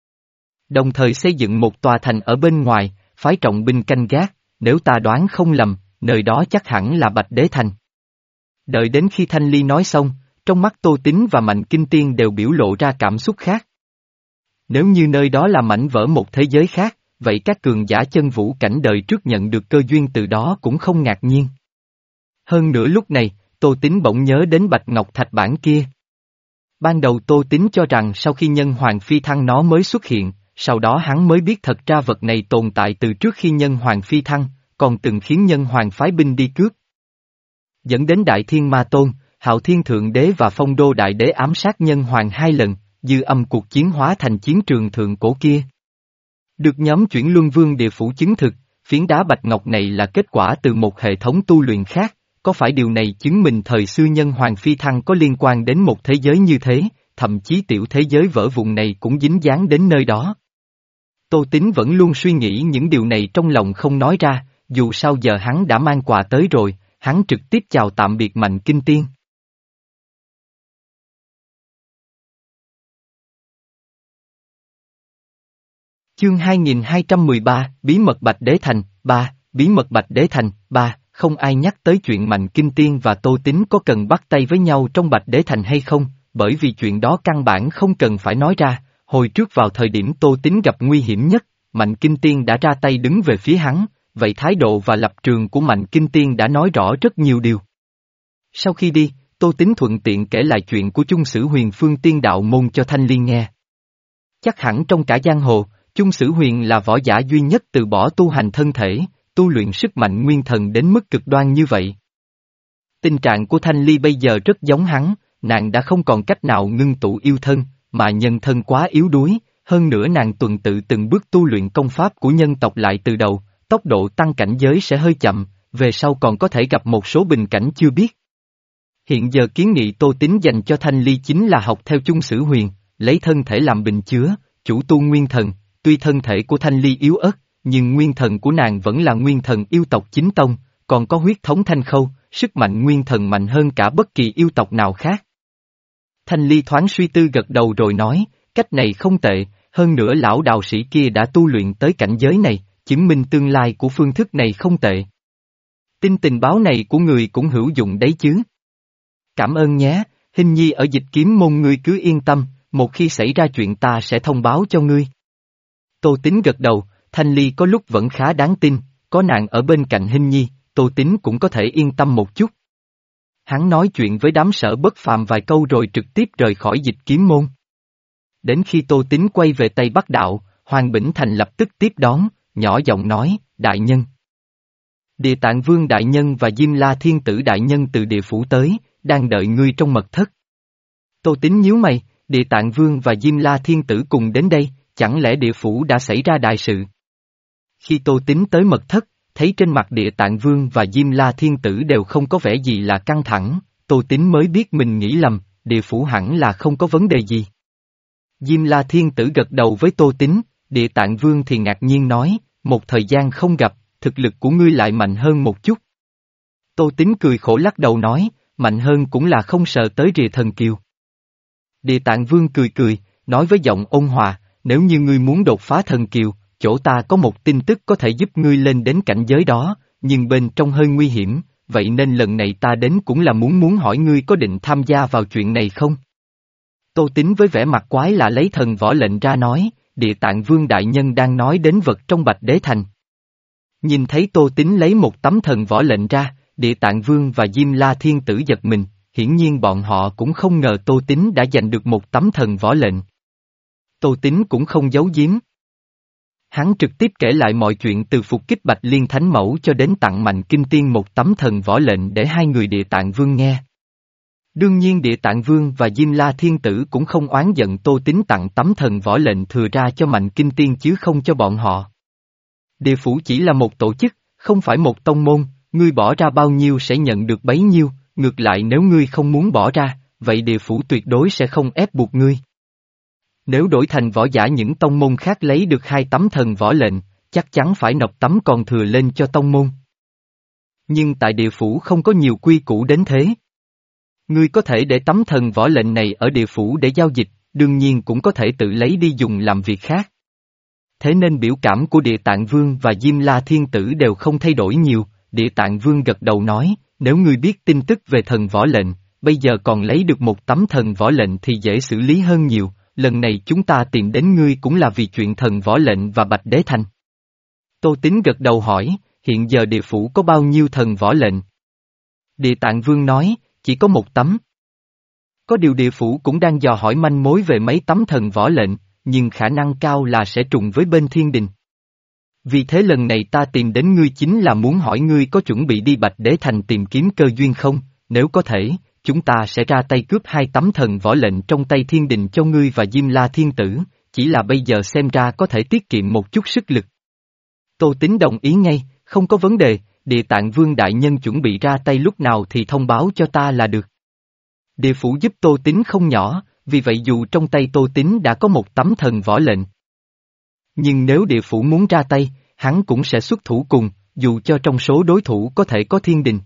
Đồng thời xây dựng một tòa thành ở bên ngoài, phái trọng binh canh gác, nếu ta đoán không lầm, nơi đó chắc hẳn là Bạch Đế Thành. Đợi đến khi Thanh Ly nói xong, trong mắt Tô Tín và Mạnh Kinh Tiên đều biểu lộ ra cảm xúc khác. Nếu như nơi đó là mảnh vỡ một thế giới khác, vậy các cường giả chân vũ cảnh đời trước nhận được cơ duyên từ đó cũng không ngạc nhiên. Hơn nữa lúc này, Tô Tín bỗng nhớ đến Bạch Ngọc Thạch bản kia. Ban đầu Tô Tín cho rằng sau khi Nhân Hoàng phi thăng nó mới xuất hiện, sau đó hắn mới biết thật ra vật này tồn tại từ trước khi Nhân Hoàng phi thăng, còn từng khiến Nhân Hoàng phái binh đi cướp. Dẫn đến Đại Thiên Ma Tôn, Hạo Thiên Thượng Đế và Phong Đô Đại Đế ám sát Nhân Hoàng hai lần, dư âm cuộc chiến hóa thành chiến trường thượng cổ kia. Được nhóm chuyển luân vương địa phủ chứng thực, phiến đá bạch ngọc này là kết quả từ một hệ thống tu luyện khác, có phải điều này chứng minh thời xưa Nhân Hoàng phi thăng có liên quan đến một thế giới như thế, thậm chí tiểu thế giới vỡ vụn này cũng dính dáng đến nơi đó. Tô Tín vẫn luôn suy nghĩ những điều này trong lòng không nói ra, dù sao giờ hắn đã mang quà tới rồi, hắn trực tiếp chào tạm biệt Mạnh Kinh Tiên. Chương hai nghìn hai trăm mười ba, Bí mật Bạch Đế Thành, ba, Bí mật Bạch Đế Thành, ba, không ai nhắc tới chuyện Mạnh Kinh Tiên và Tô Tín có cần bắt tay với nhau trong Bạch Đế Thành hay không, bởi vì chuyện đó căn bản không cần phải nói ra, hồi trước vào thời điểm Tô Tín gặp nguy hiểm nhất, Mạnh Kinh Tiên đã ra tay đứng về phía hắn, vậy thái độ và lập trường của Mạnh Kinh Tiên đã nói rõ rất nhiều điều. Sau khi đi, Tô Tín thuận tiện kể lại chuyện của chung sử Huyền Phương Tiên Đạo Môn cho Thanh Ly nghe. Chắc hẳn trong cả giang hồ, chung sử Huyền là võ giả duy nhất từ bỏ tu hành thân thể, tu luyện sức mạnh nguyên thần đến mức cực đoan như vậy. Tình trạng của Thanh Ly bây giờ rất giống hắn, nàng đã không còn cách nào ngưng tụ yêu thân, mà nhân thân quá yếu đuối, hơn nữa nàng tuần tự từng bước tu luyện công pháp của nhân tộc lại từ đầu, tốc độ tăng cảnh giới sẽ hơi chậm, về sau còn có thể gặp một số bình cảnh chưa biết. Hiện giờ kiến nghị Tô Tín dành cho Thanh Ly chính là học theo chung sử Huyền, lấy thân thể làm bình chứa, chủ tu nguyên thần, tuy thân thể của Thanh Ly yếu ớt, nhưng nguyên thần của nàng vẫn là nguyên thần yêu tộc chính tông, còn có huyết thống Thanh Khâu, sức mạnh nguyên thần mạnh hơn cả bất kỳ yêu tộc nào khác. Thanh Ly thoáng suy tư gật đầu rồi nói, cách này không tệ, hơn nữa lão đạo sĩ kia đã tu luyện tới cảnh giới này, chứng minh tương lai của phương thức này không tệ. Tin tình báo này của người cũng hữu dụng đấy chứ. Cảm ơn nhé, Hình Nhi ở Dịch Kiếm Môn ngươi cứ yên tâm, một khi xảy ra chuyện ta sẽ thông báo cho ngươi. Tô Tín gật đầu, Thanh Ly có lúc vẫn khá đáng tin, có nàng ở bên cạnh Hình Nhi, Tô Tín cũng có thể yên tâm một chút. Hắn nói chuyện với đám Sở Bất Phàm vài câu rồi trực tiếp rời khỏi Dịch Kiếm Môn. Đến khi Tô Tín quay về Tây Bắc Đạo, Hoàng Bỉnh Thành lập tức tiếp đón, nhỏ giọng nói, đại nhân. Địa Tạng Vương đại nhân và Diêm La Thiên Tử đại nhân từ địa phủ tới, đang đợi ngươi trong mật thất. Tô Tín nhíu mày, Địa Tạng Vương và Diêm La Thiên Tử cùng đến đây, chẳng lẽ địa phủ đã xảy ra đại sự? Khi Tô Tín tới mật thất, thấy trên mặt Địa Tạng Vương và Diêm La Thiên Tử đều không có vẻ gì là căng thẳng, Tô Tín mới biết mình nghĩ lầm, địa phủ hẳn là không có vấn đề gì. Diêm La Thiên Tử gật đầu với Tô Tín, Địa Tạng Vương thì ngạc nhiên nói, một thời gian không gặp, thực lực của ngươi lại mạnh hơn một chút. Tô Tín cười khổ lắc đầu nói, mạnh hơn cũng là không sợ tới rìa thần kiều. Địa Tạng Vương cười cười, nói với giọng ôn hòa, nếu như ngươi muốn đột phá thần kiều, chỗ ta có một tin tức có thể giúp ngươi lên đến cảnh giới đó, nhưng bên trong hơi nguy hiểm, vậy nên lần này ta đến cũng là muốn muốn hỏi ngươi có định tham gia vào chuyện này không? Tô Tín với vẻ mặt quái lạ lấy thần võ lệnh ra nói, Địa Tạng Vương đại nhân đang nói đến vật trong Bạch Đế Thành. Nhìn thấy Tô Tín lấy một tấm thần võ lệnh ra, Địa Tạng Vương và Diêm La Thiên Tử giật mình, hiển nhiên bọn họ cũng không ngờ Tô Tín đã giành được một tấm thần võ lệnh. Tô Tín cũng không giấu giếm. Hắn trực tiếp kể lại mọi chuyện từ phục kích Bạch Liên Thánh Mẫu cho đến tặng Mạnh Kinh Tiên một tấm thần võ lệnh để hai người Địa Tạng Vương nghe. Đương nhiên Địa Tạng Vương và Diêm La Thiên Tử cũng không oán giận Tô Tín tặng tấm thần võ lệnh thừa ra cho Mạnh Kinh Tiên chứ không cho bọn họ. Địa phủ chỉ là một tổ chức, không phải một tông môn, ngươi bỏ ra bao nhiêu sẽ nhận được bấy nhiêu, ngược lại nếu ngươi không muốn bỏ ra, vậy địa phủ tuyệt đối sẽ không ép buộc ngươi. Nếu đổi thành võ giả những tông môn khác lấy được hai tấm thần võ lệnh, chắc chắn phải nộp tấm còn thừa lên cho tông môn. Nhưng tại địa phủ không có nhiều quy củ đến thế. Ngươi có thể để tấm thần võ lệnh này ở địa phủ để giao dịch, đương nhiên cũng có thể tự lấy đi dùng làm việc khác. Thế nên biểu cảm của Địa Tạng Vương và Diêm La Thiên Tử đều không thay đổi nhiều, Địa Tạng Vương gật đầu nói, nếu ngươi biết tin tức về thần võ lệnh, bây giờ còn lấy được một tấm thần võ lệnh thì dễ xử lý hơn nhiều, lần này chúng ta tìm đến ngươi cũng là vì chuyện thần võ lệnh và Bạch Đế Thành. Tô Tín gật đầu hỏi, hiện giờ địa phủ có bao nhiêu thần võ lệnh? Địa Tạng Vương nói, chỉ có một tấm. Có điều địa phủ cũng đang dò hỏi manh mối về mấy tấm thần võ lệnh, nhưng khả năng cao là sẽ trùng với bên thiên đình. Vì thế lần này ta tìm đến ngươi chính là muốn hỏi ngươi có chuẩn bị đi Bạch Đế Thành tìm kiếm cơ duyên không, nếu có thể, chúng ta sẽ ra tay cướp hai tấm thần võ lệnh trong tay thiên đình cho ngươi và Diêm La Thiên Tử, chỉ là bây giờ xem ra có thể tiết kiệm một chút sức lực. Tô Tín đồng ý ngay, không có vấn đề, Địa Tạng Vương đại nhân chuẩn bị ra tay lúc nào thì thông báo cho ta là được. Địa phủ giúp Tô Tín không nhỏ, vì vậy dù trong tay Tô Tín đã có một tấm thần võ lệnh. Nhưng nếu địa phủ muốn ra tay, hắn cũng sẽ xuất thủ cùng, dù cho trong số đối thủ có thể có thiên đình.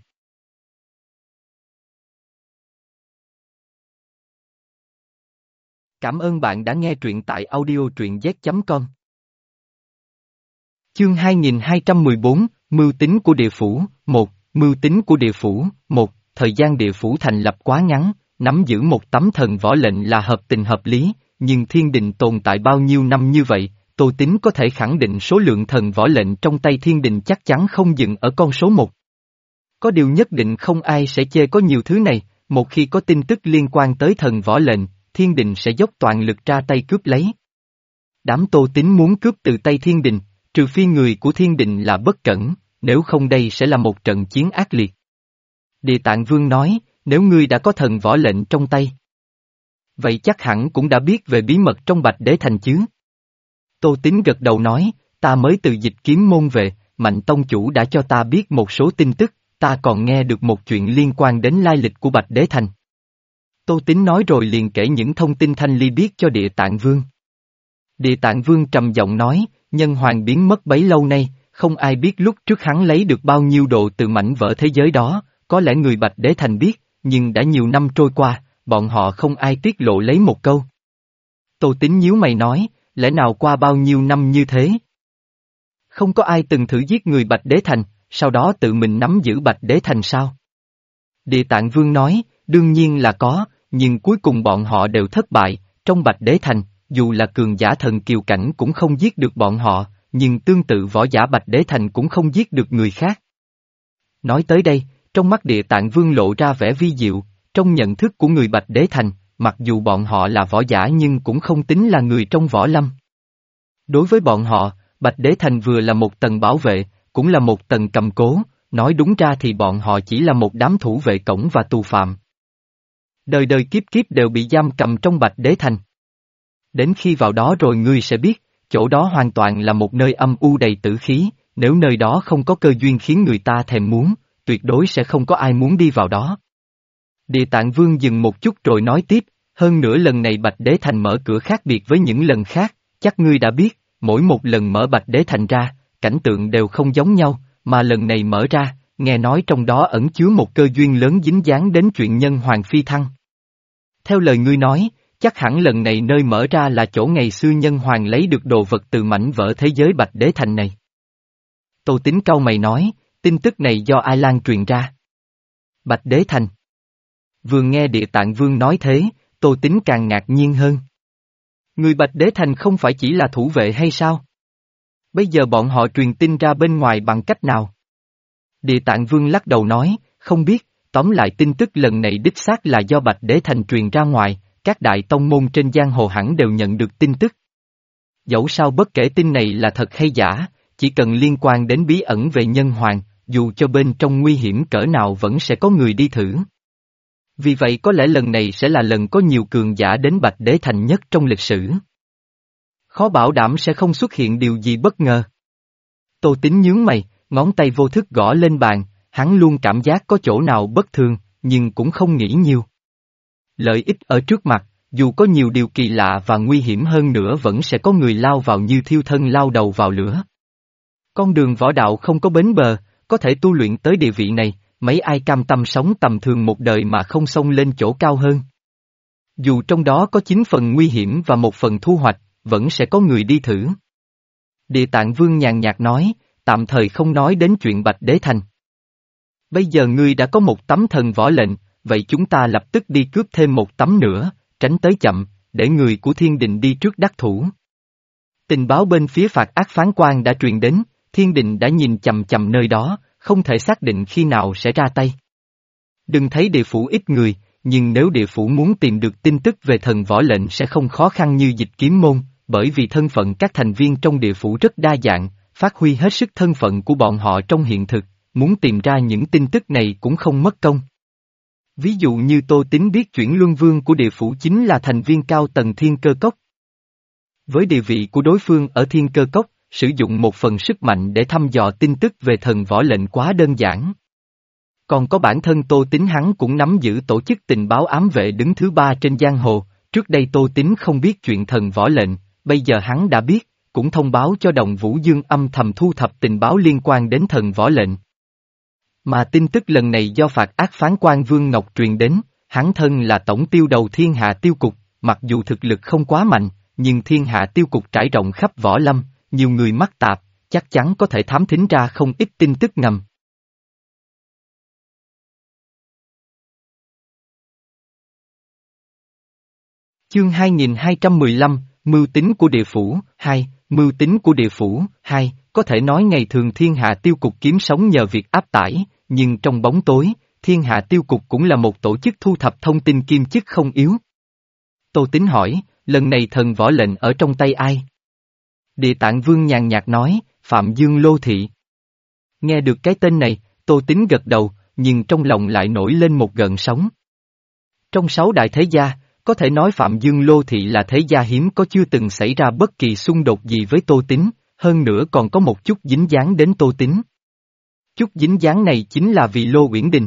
Cảm ơn bạn đã nghe truyện tại audio truyện z chấm com. Chương hai nghìn hai trăm mười bốn, Mưu tính của địa phủ, một, Mưu tính của địa phủ. Một, thời gian địa phủ thành lập quá ngắn, nắm giữ một tấm thần võ lệnh là hợp tình hợp lý, nhưng thiên đình tồn tại bao nhiêu năm như vậy, Tô Tín có thể khẳng định số lượng thần võ lệnh trong tay thiên đình chắc chắn không dừng ở con số một. Có điều nhất định không ai sẽ chê có nhiều thứ này, một khi có tin tức liên quan tới thần võ lệnh, thiên đình sẽ dốc toàn lực ra tay cướp lấy. Đám Tô Tín muốn cướp từ tay thiên đình, trừ phi người của thiên đình là bất cẩn, nếu không đây sẽ là một trận chiến ác liệt. Địa Tạng Vương nói, nếu ngươi đã có thần võ lệnh trong tay, vậy chắc hẳn cũng đã biết về bí mật trong Bạch Đế Thành chứ. Tô Tín gật đầu nói, ta mới từ Dịch Kiếm Môn về, Mạnh Tông Chủ đã cho ta biết một số tin tức, ta còn nghe được một chuyện liên quan đến lai lịch của Bạch Đế Thành. Tô Tín nói rồi liền kể những thông tin Thanh Ly biết cho Địa Tạng Vương. Địa Tạng Vương trầm giọng nói, nhân hoàng biến mất bấy lâu nay, không ai biết lúc trước hắn lấy được bao nhiêu đồ từ mảnh vỡ thế giới đó, có lẽ người Bạch Đế Thành biết, nhưng đã nhiều năm trôi qua, bọn họ không ai tiết lộ lấy một câu. Tô Tín nhíu mày nói, lẽ nào qua bao nhiêu năm như thế? Không có ai từng thử giết người Bạch Đế Thành, sau đó tự mình nắm giữ Bạch Đế Thành sao? Địa Tạng Vương nói, đương nhiên là có, nhưng cuối cùng bọn họ đều thất bại, trong Bạch Đế Thành, dù là cường giả thần kiều cảnh cũng không giết được bọn họ, nhưng tương tự võ giả Bạch Đế Thành cũng không giết được người khác. Nói tới đây, trong mắt Địa Tạng Vương lộ ra vẻ vi diệu, trong nhận thức của người Bạch Đế Thành, mặc dù bọn họ là võ giả nhưng cũng không tính là người trong võ lâm. Đối với bọn họ, Bạch Đế Thành vừa là một tầng bảo vệ, cũng là một tầng cầm cố, nói đúng ra thì bọn họ chỉ là một đám thủ vệ cổng và tù phạm. Đời đời kiếp kiếp đều bị giam cầm trong Bạch Đế Thành. Đến khi vào đó rồi ngươi sẽ biết, chỗ đó hoàn toàn là một nơi âm u đầy tử khí, nếu nơi đó không có cơ duyên khiến người ta thèm muốn, tuyệt đối sẽ không có ai muốn đi vào đó. Địa Tạng Vương dừng một chút rồi nói tiếp, hơn nữa lần này Bạch Đế Thành mở cửa khác biệt với những lần khác, chắc ngươi đã biết, mỗi một lần mở Bạch Đế Thành ra, cảnh tượng đều không giống nhau, mà lần này mở ra, nghe nói trong đó ẩn chứa một cơ duyên lớn dính dáng đến chuyện nhân hoàng phi thăng. Theo lời ngươi nói, chắc hẳn lần này nơi mở ra là chỗ ngày xưa nhân hoàng lấy được đồ vật từ mảnh vỡ thế giới Bạch Đế Thành này. Tô Tín cau mày nói, tin tức này do ai lan truyền ra? Bạch Đế Thành. Vừa nghe Địa Tạng Vương nói thế, Tô Tín càng ngạc nhiên hơn. Người Bạch Đế Thành không phải chỉ là thủ vệ hay sao? Bây giờ bọn họ truyền tin ra bên ngoài bằng cách nào? Địa Tạng Vương lắc đầu nói, không biết, tóm lại tin tức lần này đích xác là do Bạch Đế Thành truyền ra ngoài, các đại tông môn trên giang hồ hẳn đều nhận được tin tức. Dẫu sao bất kể tin này là thật hay giả, chỉ cần liên quan đến bí ẩn về nhân hoàng, dù cho bên trong nguy hiểm cỡ nào vẫn sẽ có người đi thử. Vì vậy có lẽ lần này sẽ là lần có nhiều cường giả đến Bạch Đế Thành nhất trong lịch sử. Khó bảo đảm sẽ không xuất hiện điều gì bất ngờ. Tô Tín nhướng mày, ngón tay vô thức gõ lên bàn, hắn luôn cảm giác có chỗ nào bất thường, nhưng cũng không nghĩ nhiều. Lợi ích ở trước mặt, dù có nhiều điều kỳ lạ và nguy hiểm hơn nữa vẫn sẽ có người lao vào như thiêu thân lao đầu vào lửa. Con đường võ đạo không có bến bờ, có thể tu luyện tới địa vị này, mấy ai cam tâm sống tầm thường một đời mà không xông lên chỗ cao hơn. Dù trong đó có chín phần nguy hiểm và một phần thu hoạch, vẫn sẽ có người đi thử. Địa Tạng Vương nhàn nhạt nói, tạm thời không nói đến chuyện Bạch Đế Thành. Bây giờ ngươi đã có một tấm thần võ lệnh, vậy chúng ta lập tức đi cướp thêm một tấm nữa, tránh tới chậm, để người của thiên đình đi trước đắc thủ. Tình báo bên phía phạt ác phán quan đã truyền đến, thiên đình đã nhìn chằm chằm nơi đó, không thể xác định khi nào sẽ ra tay. Đừng thấy địa phủ ít người, nhưng nếu địa phủ muốn tìm được tin tức về thần võ lệnh sẽ không khó khăn như Dịch Kiếm Môn, bởi vì thân phận các thành viên trong địa phủ rất đa dạng, phát huy hết sức thân phận của bọn họ trong hiện thực, muốn tìm ra những tin tức này cũng không mất công. Ví dụ như Tô Tín biết chuyển luân vương của địa phủ chính là thành viên cao tầng Thiên Cơ Cốc. Với địa vị của đối phương ở Thiên Cơ Cốc, sử dụng một phần sức mạnh để thăm dò tin tức về thần võ lệnh quá đơn giản. Còn có bản thân Tô Tín hắn cũng nắm giữ tổ chức tình báo ám vệ đứng thứ ba trên giang hồ, trước đây Tô Tín không biết chuyện thần võ lệnh, bây giờ hắn đã biết, cũng thông báo cho Đồng Vũ Dương âm thầm thu thập tình báo liên quan đến thần võ lệnh. Mà tin tức lần này do phạt ác phán quan Vương Ngọc truyền đến, hắn thân là tổng tiêu đầu thiên hạ tiêu cục, mặc dù thực lực không quá mạnh, nhưng thiên hạ tiêu cục trải rộng khắp võ lâm, nhiều người mắc tạp, chắc chắn có thể thám thính ra không ít tin tức ngầm. Chương hai nghìn hai trăm mười lăm, Mưu tính của địa phủ, hai, Mưu tính của địa phủ, hai, có thể nói ngày thường thiên hạ tiêu cục kiếm sống nhờ việc áp tải, nhưng trong bóng tối, thiên hạ tiêu cục cũng là một tổ chức thu thập thông tin kim chức không yếu. Tô Tín hỏi, lần này thần võ lệnh ở trong tay ai? Địa Tạng Vương nhàn nhạt nói, Phạm Dương Lô Thị. Nghe được cái tên này, Tô Tín gật đầu, nhưng trong lòng lại nổi lên một gợn sóng. Trong sáu đại thế gia, có thể nói Phạm Dương Lô Thị là thế gia hiếm có chưa từng xảy ra bất kỳ xung đột gì với Tô Tín, hơn nữa còn có một chút dính dáng đến Tô Tín. Chút dính dáng này chính là vì Lô Uyển Đình.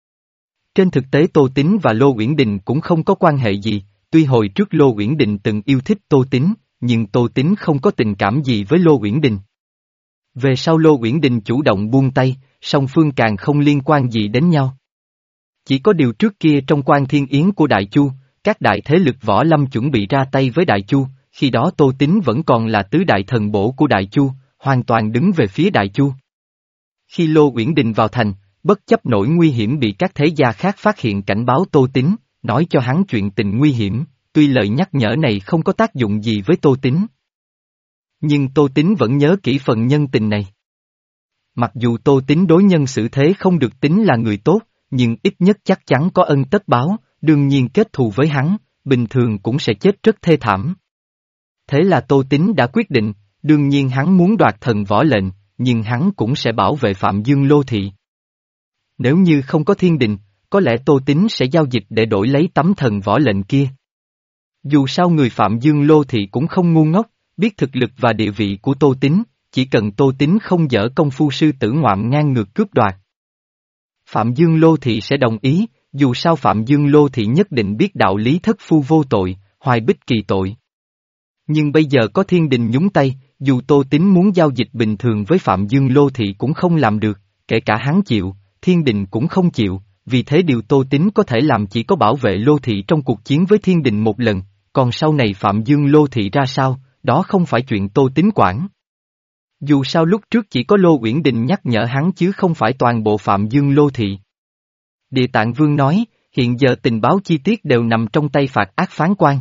Trên thực tế Tô Tín và Lô Uyển Đình cũng không có quan hệ gì, tuy hồi trước Lô Uyển Đình từng yêu thích Tô Tín, nhưng Tô Tín không có tình cảm gì với Lô Uyển Đình. Về sau Lô Uyển Đình chủ động buông tay, song phương càng không liên quan gì đến nhau. Chỉ có điều trước kia trong quan thiên yến của Đại Chu, các đại thế lực võ lâm chuẩn bị ra tay với Đại Chu, khi đó Tô Tín vẫn còn là tứ đại thần bổ của Đại Chu, hoàn toàn đứng về phía Đại Chu. Khi Lô Uyển Đình vào thành, bất chấp nỗi nguy hiểm bị các thế gia khác phát hiện cảnh báo Tô Tín, nói cho hắn chuyện tình nguy hiểm, tuy lời nhắc nhở này không có tác dụng gì với Tô Tín. Nhưng Tô Tín vẫn nhớ kỹ phần nhân tình này. Mặc dù Tô Tín đối nhân xử thế không được tính là người tốt, nhưng ít nhất chắc chắn có ân tất báo, đương nhiên kết thù với hắn, bình thường cũng sẽ chết rất thê thảm. Thế là Tô Tín đã quyết định, đương nhiên hắn muốn đoạt thần võ lệnh, nhưng hắn cũng sẽ bảo vệ Phạm Dương Lô Thị. Nếu như không có thiên đình, có lẽ Tô Tín sẽ giao dịch để đổi lấy tấm thần võ lệnh kia. Dù sao người Phạm Dương Lô Thị cũng không ngu ngốc, biết thực lực và địa vị của Tô Tín, chỉ cần Tô Tín không dở công phu sư tử ngoạm ngang ngược cướp đoạt. Phạm Dương Lô Thị sẽ đồng ý, dù sao Phạm Dương Lô Thị nhất định biết đạo lý thất phu vô tội, hoài bích kỳ tội. Nhưng bây giờ có thiên đình nhúng tay, dù Tô Tín muốn giao dịch bình thường với Phạm Dương Lô Thị cũng không làm được, kể cả hắn chịu, thiên đình cũng không chịu, vì thế điều Tô Tín có thể làm chỉ có bảo vệ Lô Thị trong cuộc chiến với thiên đình một lần, còn sau này Phạm Dương Lô Thị ra sao, đó không phải chuyện Tô Tín quản. Dù sao lúc trước chỉ có Lô Uyển Đình nhắc nhở hắn chứ không phải toàn bộ Phạm Dương Lô Thị. Địa Tạng Vương nói, hiện giờ tình báo chi tiết đều nằm trong tay Phạt Ác Phán Quan.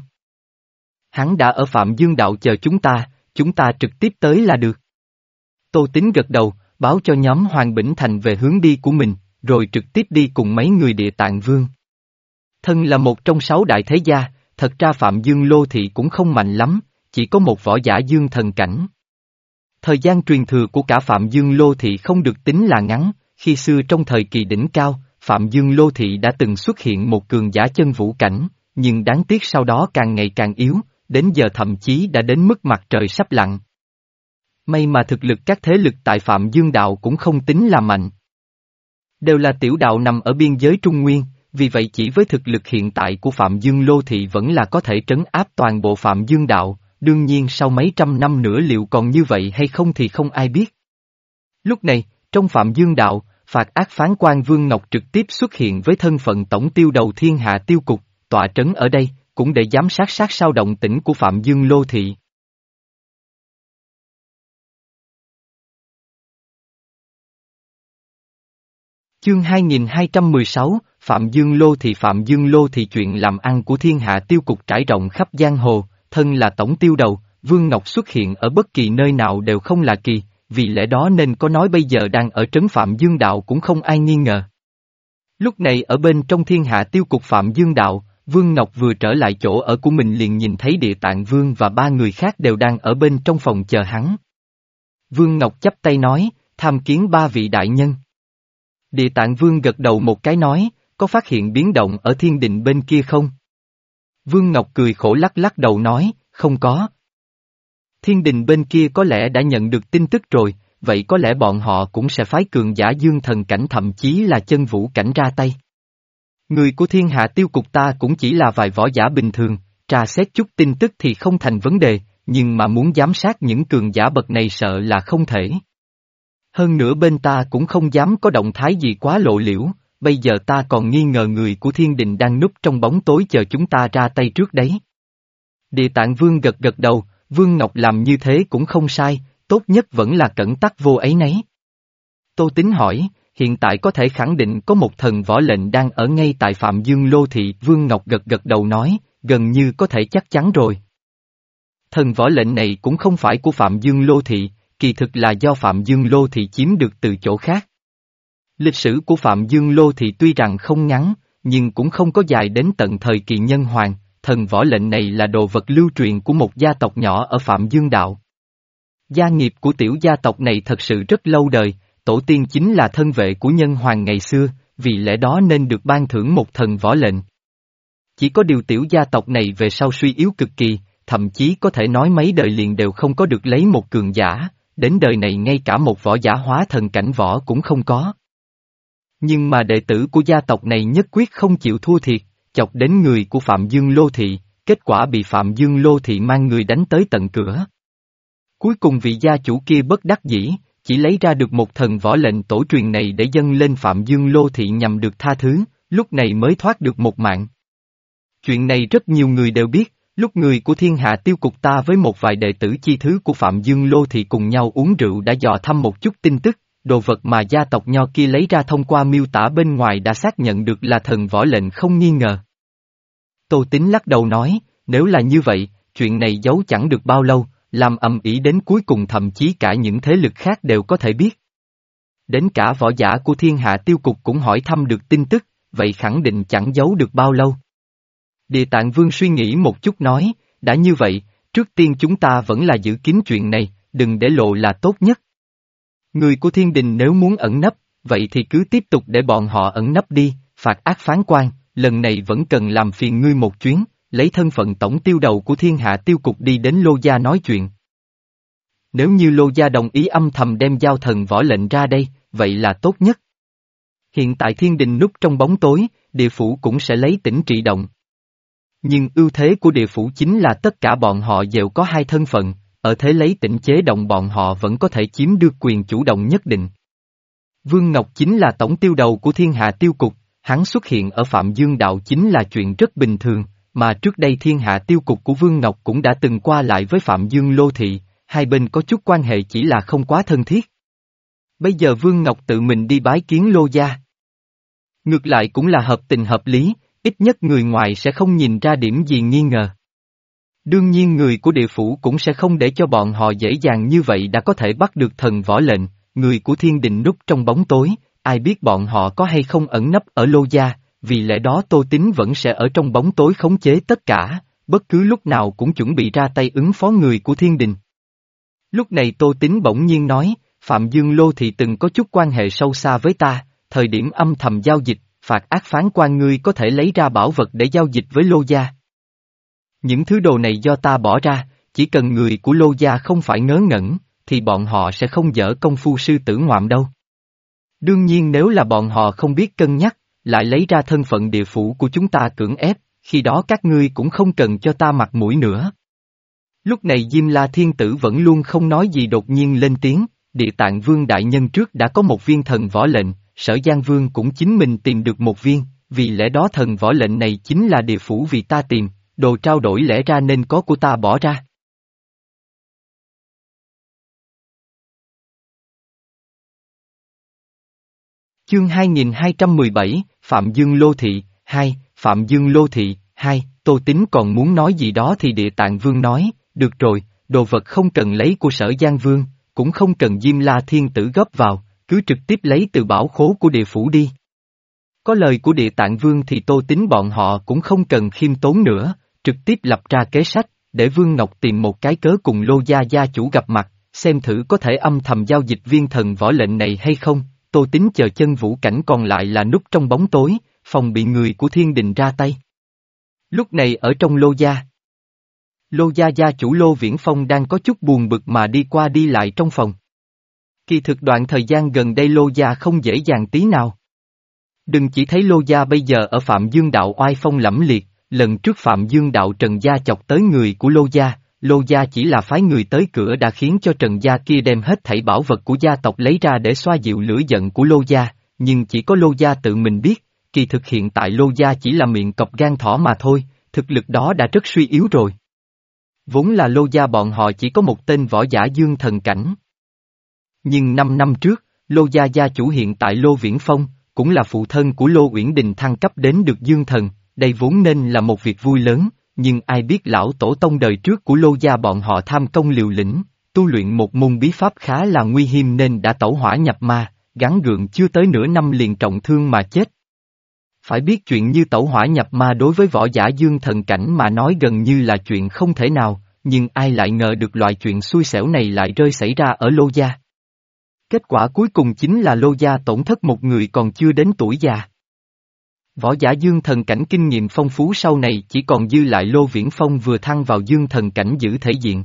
Hắn đã ở Phạm Dương Đạo chờ chúng ta, chúng ta trực tiếp tới là được. Tô Tín gật đầu, báo cho nhóm Hoàng Bỉnh Thành về hướng đi của mình, rồi trực tiếp đi cùng mấy người Địa Tạng Vương. Thân là một trong sáu đại thế gia, thật ra Phạm Dương Lô Thị cũng không mạnh lắm, chỉ có một võ giả dương thần cảnh. Thời gian truyền thừa của cả Phạm Dương Lô Thị không được tính là ngắn, khi xưa trong thời kỳ đỉnh cao, Phạm Dương Lô Thị đã từng xuất hiện một cường giả chân vũ cảnh, nhưng đáng tiếc sau đó càng ngày càng yếu, đến giờ thậm chí đã đến mức mặt trời sắp lặn. May mà thực lực các thế lực tại Phạm Dương Đạo cũng không tính là mạnh. Đều là tiểu đạo nằm ở biên giới Trung Nguyên, vì vậy chỉ với thực lực hiện tại của Phạm Dương Lô Thị vẫn là có thể trấn áp toàn bộ Phạm Dương Đạo, đương nhiên sau mấy trăm năm nữa liệu còn như vậy hay không thì không ai biết. Lúc này, trong Phạm Dương Đạo, Phạt Ác Phán Quan Vương Ngọc trực tiếp xuất hiện với thân phận tổng tiêu đầu thiên hạ tiêu cục, tọa trấn ở đây, cũng để giám sát sát sao động tĩnh của Phạm Dương Lô Thị. Chương hai nghìn hai trăm mười sáu, Phạm Dương Lô Thị Phạm Dương Lô Thị chuyện làm ăn của thiên hạ tiêu cục trải rộng khắp giang hồ, thân là tổng tiêu đầu, Vương Ngọc xuất hiện ở bất kỳ nơi nào đều không là kỳ, vì lẽ đó nên có nói bây giờ đang ở trấn Phạm Dương Đạo cũng không ai nghi ngờ. Lúc này ở bên trong thiên hạ tiêu cục Phạm Dương Đạo, Vương Ngọc vừa trở lại chỗ ở của mình liền nhìn thấy Địa Tạng Vương và ba người khác đều đang ở bên trong phòng chờ hắn. Vương Ngọc chắp tay nói, tham kiến ba vị đại nhân. Địa Tạng Vương gật đầu một cái nói, có phát hiện biến động ở thiên đình bên kia không? Vương Ngọc cười khổ lắc lắc đầu nói, không có. Thiên đình bên kia có lẽ đã nhận được tin tức rồi, vậy có lẽ bọn họ cũng sẽ phái cường giả dương thần cảnh thậm chí là chân vũ cảnh ra tay. Người của thiên hạ tiêu cục ta cũng chỉ là vài võ giả bình thường, tra xét chút tin tức thì không thành vấn đề, nhưng mà muốn giám sát những cường giả bậc này sợ là không thể. Hơn nữa bên ta cũng không dám có động thái gì quá lộ liễu, bây giờ ta còn nghi ngờ người của thiên đình đang núp trong bóng tối chờ chúng ta ra tay trước đấy. Địa Tạng Vương gật gật đầu, Vương Ngọc làm như thế cũng không sai, tốt nhất vẫn là cẩn tắc vô ấy nấy. Tô Tín hỏi, hiện tại có thể khẳng định có một thần võ lệnh đang ở ngay tại Phạm Dương Lô Thị, Vương Ngọc gật gật đầu nói, gần như có thể chắc chắn rồi. Thần võ lệnh này cũng không phải của Phạm Dương Lô Thị, kỳ thực là do Phạm Dương Lô Thị chiếm được từ chỗ khác. Lịch sử của Phạm Dương Lô Thị tuy rằng không ngắn, nhưng cũng không có dài đến tận thời kỳ Nhân Hoàng, thần võ lệnh này là đồ vật lưu truyền của một gia tộc nhỏ ở Phạm Dương Đạo. Gia nghiệp của tiểu gia tộc này thật sự rất lâu đời, tổ tiên chính là thân vệ của Nhân Hoàng ngày xưa, vì lẽ đó nên được ban thưởng một thần võ lệnh. Chỉ có điều tiểu gia tộc này về sau suy yếu cực kỳ, thậm chí có thể nói mấy đời liền đều không có được lấy một cường giả, đến đời này ngay cả một võ giả hóa thần cảnh võ cũng không có. Nhưng mà đệ tử của gia tộc này nhất quyết không chịu thua thiệt, chọc đến người của Phạm Dương Lô Thị, kết quả bị Phạm Dương Lô Thị mang người đánh tới tận cửa. Cuối cùng vị gia chủ kia bất đắc dĩ, chỉ lấy ra được một thần võ lệnh tổ truyền này để dâng lên Phạm Dương Lô Thị nhằm được tha thứ, lúc này mới thoát được một mạng. Chuyện này rất nhiều người đều biết, lúc người của thiên hạ tiêu cục ta với một vài đệ tử chi thứ của Phạm Dương Lô Thị cùng nhau uống rượu đã dò thăm một chút tin tức, đồ vật mà gia tộc nho kia lấy ra thông qua miêu tả bên ngoài đã xác nhận được là thần võ lệnh không nghi ngờ. Tô Tín lắc đầu nói, nếu là như vậy, chuyện này giấu chẳng được bao lâu, làm ầm ĩ đến cuối cùng thậm chí cả những thế lực khác đều có thể biết. Đến cả võ giả của thiên hạ tiêu cục cũng hỏi thăm được tin tức, vậy khẳng định chẳng giấu được bao lâu. Địa Tạng Vương suy nghĩ một chút nói, đã như vậy, trước tiên chúng ta vẫn là giữ kín chuyện này, đừng để lộ là tốt nhất. Người của thiên đình nếu muốn ẩn nấp, vậy thì cứ tiếp tục để bọn họ ẩn nấp đi, phạt ác phán quan, lần này vẫn cần làm phiền ngươi một chuyến, lấy thân phận tổng tiêu đầu của thiên hạ tiêu cục đi đến Lô Gia nói chuyện. Nếu như Lô Gia đồng ý âm thầm đem giao thần võ lệnh ra đây, vậy là tốt nhất. Hiện tại thiên đình núp trong bóng tối, địa phủ cũng sẽ lấy tỉnh trị động. Nhưng ưu thế của địa phủ chính là tất cả bọn họ đều có hai thân phận, ở thế lấy tỉnh chế động bọn họ vẫn có thể chiếm được quyền chủ động nhất định. Vương Ngọc chính là tổng tiêu đầu của thiên hạ tiêu cục, hắn xuất hiện ở Phạm Dương Đạo chính là chuyện rất bình thường, mà trước đây thiên hạ tiêu cục của Vương Ngọc cũng đã từng qua lại với Phạm Dương Lô Thị, hai bên có chút quan hệ chỉ là không quá thân thiết. Bây giờ Vương Ngọc tự mình đi bái kiến Lô Gia. Ngược lại cũng là hợp tình hợp lý, ít nhất người ngoài sẽ không nhìn ra điểm gì nghi ngờ. Đương nhiên người của địa phủ cũng sẽ không để cho bọn họ dễ dàng như vậy đã có thể bắt được thần võ lệnh, người của thiên đình núp trong bóng tối, ai biết bọn họ có hay không ẩn nấp ở Lô Gia, vì lẽ đó Tô Tín vẫn sẽ ở trong bóng tối khống chế tất cả, bất cứ lúc nào cũng chuẩn bị ra tay ứng phó người của thiên đình. Lúc này Tô Tín bỗng nhiên nói, Phạm Dương Lô Thị từng có chút quan hệ sâu xa với ta, thời điểm âm thầm giao dịch, phạt ác phán quan ngươi có thể lấy ra bảo vật để giao dịch với Lô Gia. Những thứ đồ này do ta bỏ ra, chỉ cần người của Lô Gia không phải ngớ ngẩn, thì bọn họ sẽ không dở công phu sư tử ngoạm đâu. Đương nhiên nếu là bọn họ không biết cân nhắc, lại lấy ra thân phận địa phủ của chúng ta cưỡng ép, khi đó các ngươi cũng không cần cho ta mặt mũi nữa. Lúc này Diêm La Thiên Tử vẫn luôn không nói gì đột nhiên lên tiếng, Địa Tạng Vương đại nhân trước đã có một viên thần võ lệnh, Sở Giang Vương cũng chính mình tìm được một viên, vì lẽ đó thần võ lệnh này chính là địa phủ vì ta tìm, đồ trao đổi lẽ ra nên có của ta bỏ ra. Chương hai nghìn hai trăm mười bảy, Phạm Dương Lô Thị, hai, Phạm Dương Lô Thị, hai, Tô Tín còn muốn nói gì đó thì Địa Tạng Vương nói, được rồi, đồ vật không cần lấy của Sở Giang Vương, cũng không cần Diêm La Thiên Tử góp vào, cứ trực tiếp lấy từ bảo khố của địa phủ đi. Có lời của Địa Tạng Vương thì Tô Tín bọn họ cũng không cần khiêm tốn nữa, trực tiếp lập ra kế sách, để Vương Ngọc tìm một cái cớ cùng Lô Gia gia chủ gặp mặt, xem thử có thể âm thầm giao dịch viên thần võ lệnh này hay không. Tô Tín chờ chân vũ cảnh còn lại là núp trong bóng tối, phòng bị người của thiên đình ra tay. Lúc này ở trong Lô Gia, Lô Gia gia chủ Lô Viễn Phong đang có chút buồn bực mà đi qua đi lại trong phòng. Kỳ thực đoạn thời gian gần đây Lô Gia không dễ dàng tí nào. Đừng chỉ thấy Lô Gia bây giờ ở Phạm Dương Đạo oai phong lẫm liệt, lần trước Phạm Dương Đạo Trần Gia chọc tới người của Lô Gia, Lô Gia chỉ là phái người tới cửa đã khiến cho Trần Gia kia đem hết thảy bảo vật của gia tộc lấy ra để xoa dịu lửa giận của Lô Gia, nhưng chỉ có Lô Gia tự mình biết, kỳ thực hiện tại Lô Gia chỉ là miệng cọp gan thỏ mà thôi, thực lực đó đã rất suy yếu rồi. Vốn là Lô Gia bọn họ chỉ có một tên võ giả dương thần cảnh. Nhưng năm năm trước, Lô Gia gia chủ hiện tại Lô Viễn Phong, cũng là phụ thân của Lô Uyển Đình thăng cấp đến được dương thần, đây vốn nên là một việc vui lớn. nhưng ai biết lão tổ tông đời trước của Lô gia bọn họ tham công liều lĩnh, tu luyện một môn bí pháp khá là nguy hiểm nên đã tẩu hỏa nhập ma, gắng gượng chưa tới nửa năm liền trọng thương mà chết. Phải biết chuyện như tẩu hỏa nhập ma đối với võ giả dương thần cảnh mà nói gần như là chuyện không thể nào, nhưng ai lại ngờ được loại chuyện xui xẻo này lại rơi xảy ra ở Lô gia. Kết quả cuối cùng chính là Lô gia tổn thất một người còn chưa đến tuổi già. Võ giả dương thần cảnh kinh nghiệm phong phú sau này chỉ còn dư lại Lô Viễn Phong vừa thăng vào dương thần cảnh giữ thể diện.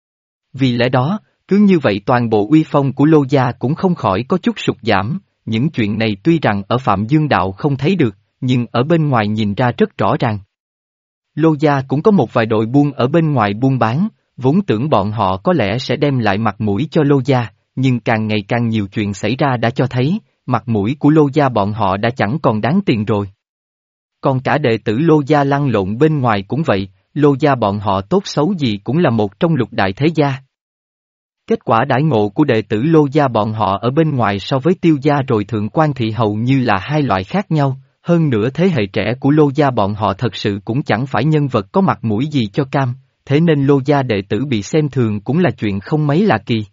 Vì lẽ đó, cứ như vậy toàn bộ uy phong của Lô gia cũng không khỏi có chút sụt giảm, những chuyện này tuy rằng ở Phạm Dương Đạo không thấy được, nhưng ở bên ngoài nhìn ra rất rõ ràng. Lô gia cũng có một vài đội buôn ở bên ngoài buôn bán, vốn tưởng bọn họ có lẽ sẽ đem lại mặt mũi cho Lô gia, nhưng càng ngày càng nhiều chuyện xảy ra đã cho thấy, mặt mũi của Lô gia bọn họ đã chẳng còn đáng tiền rồi. Còn cả đệ tử Lô gia lăn lộn bên ngoài cũng vậy, Lô gia bọn họ tốt xấu gì cũng là một trong lục đại thế gia. Kết quả đãi ngộ của đệ tử Lô gia bọn họ ở bên ngoài so với Tiêu gia rồi Thượng Quan Thị hầu như là hai loại khác nhau, hơn nữa thế hệ trẻ của Lô gia bọn họ thật sự cũng chẳng phải nhân vật có mặt mũi gì cho cam, thế nên Lô gia đệ tử bị xem thường cũng là chuyện không mấy lạ kỳ.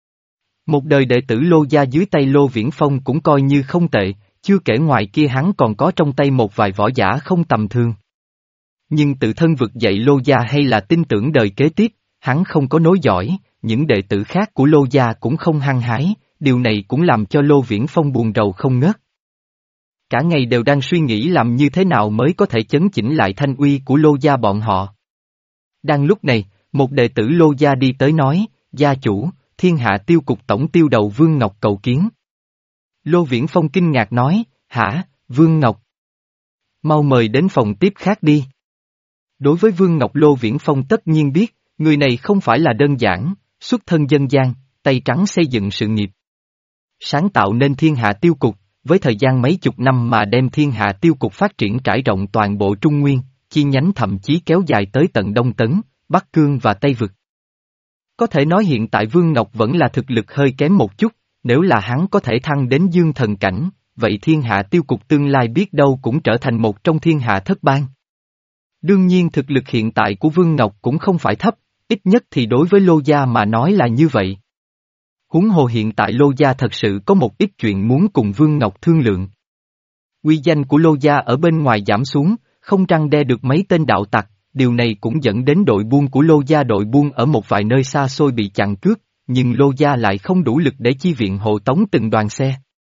Một đời đệ tử Lô gia dưới tay Lô Viễn Phong cũng coi như không tệ, chưa kể ngoài kia hắn còn có trong tay một vài võ giả không tầm thường. Nhưng tự thân vực dậy Lô gia hay là tin tưởng đời kế tiếp, hắn không có nối dõi, những đệ tử khác của Lô gia cũng không hăng hái, điều này cũng làm cho Lô Viễn Phong buồn rầu không ngớt. Cả ngày đều đang suy nghĩ làm như thế nào mới có thể chấn chỉnh lại thanh uy của Lô gia bọn họ. Đang lúc này, một đệ tử Lô gia đi tới nói, gia chủ, thiên hạ tiêu cục tổng tiêu đầu Vương Ngọc cầu kiến. Lô Viễn Phong kinh ngạc nói, hả, Vương Ngọc? Mau mời đến phòng tiếp khác đi. Đối với Vương Ngọc Lô Viễn Phong tất nhiên biết, người này không phải là đơn giản, xuất thân dân gian, tay trắng xây dựng sự nghiệp. Sáng tạo nên thiên hạ tiêu cục, với thời gian mấy chục năm mà đem thiên hạ tiêu cục phát triển trải rộng toàn bộ Trung Nguyên, chi nhánh thậm chí kéo dài tới tận Đông Tấn, Bắc Cương và Tây Vực. Có thể nói hiện tại Vương Ngọc vẫn là thực lực hơi kém một chút, nếu là hắn có thể thăng đến dương thần cảnh, vậy thiên hạ tiêu cục tương lai biết đâu cũng trở thành một trong thiên hạ thất bang. Đương nhiên thực lực hiện tại của Vương Ngọc cũng không phải thấp, ít nhất thì đối với Lô gia mà nói là như vậy. Huống hồ hiện tại Lô gia thật sự có một ít chuyện muốn cùng Vương Ngọc thương lượng. Uy danh của Lô gia ở bên ngoài giảm xuống, không răn đe được mấy tên đạo tặc, điều này cũng dẫn đến đội buôn của Lô gia đội buôn ở một vài nơi xa xôi bị chặn cướp, nhưng Lô gia lại không đủ lực để chi viện hộ tống từng đoàn xe.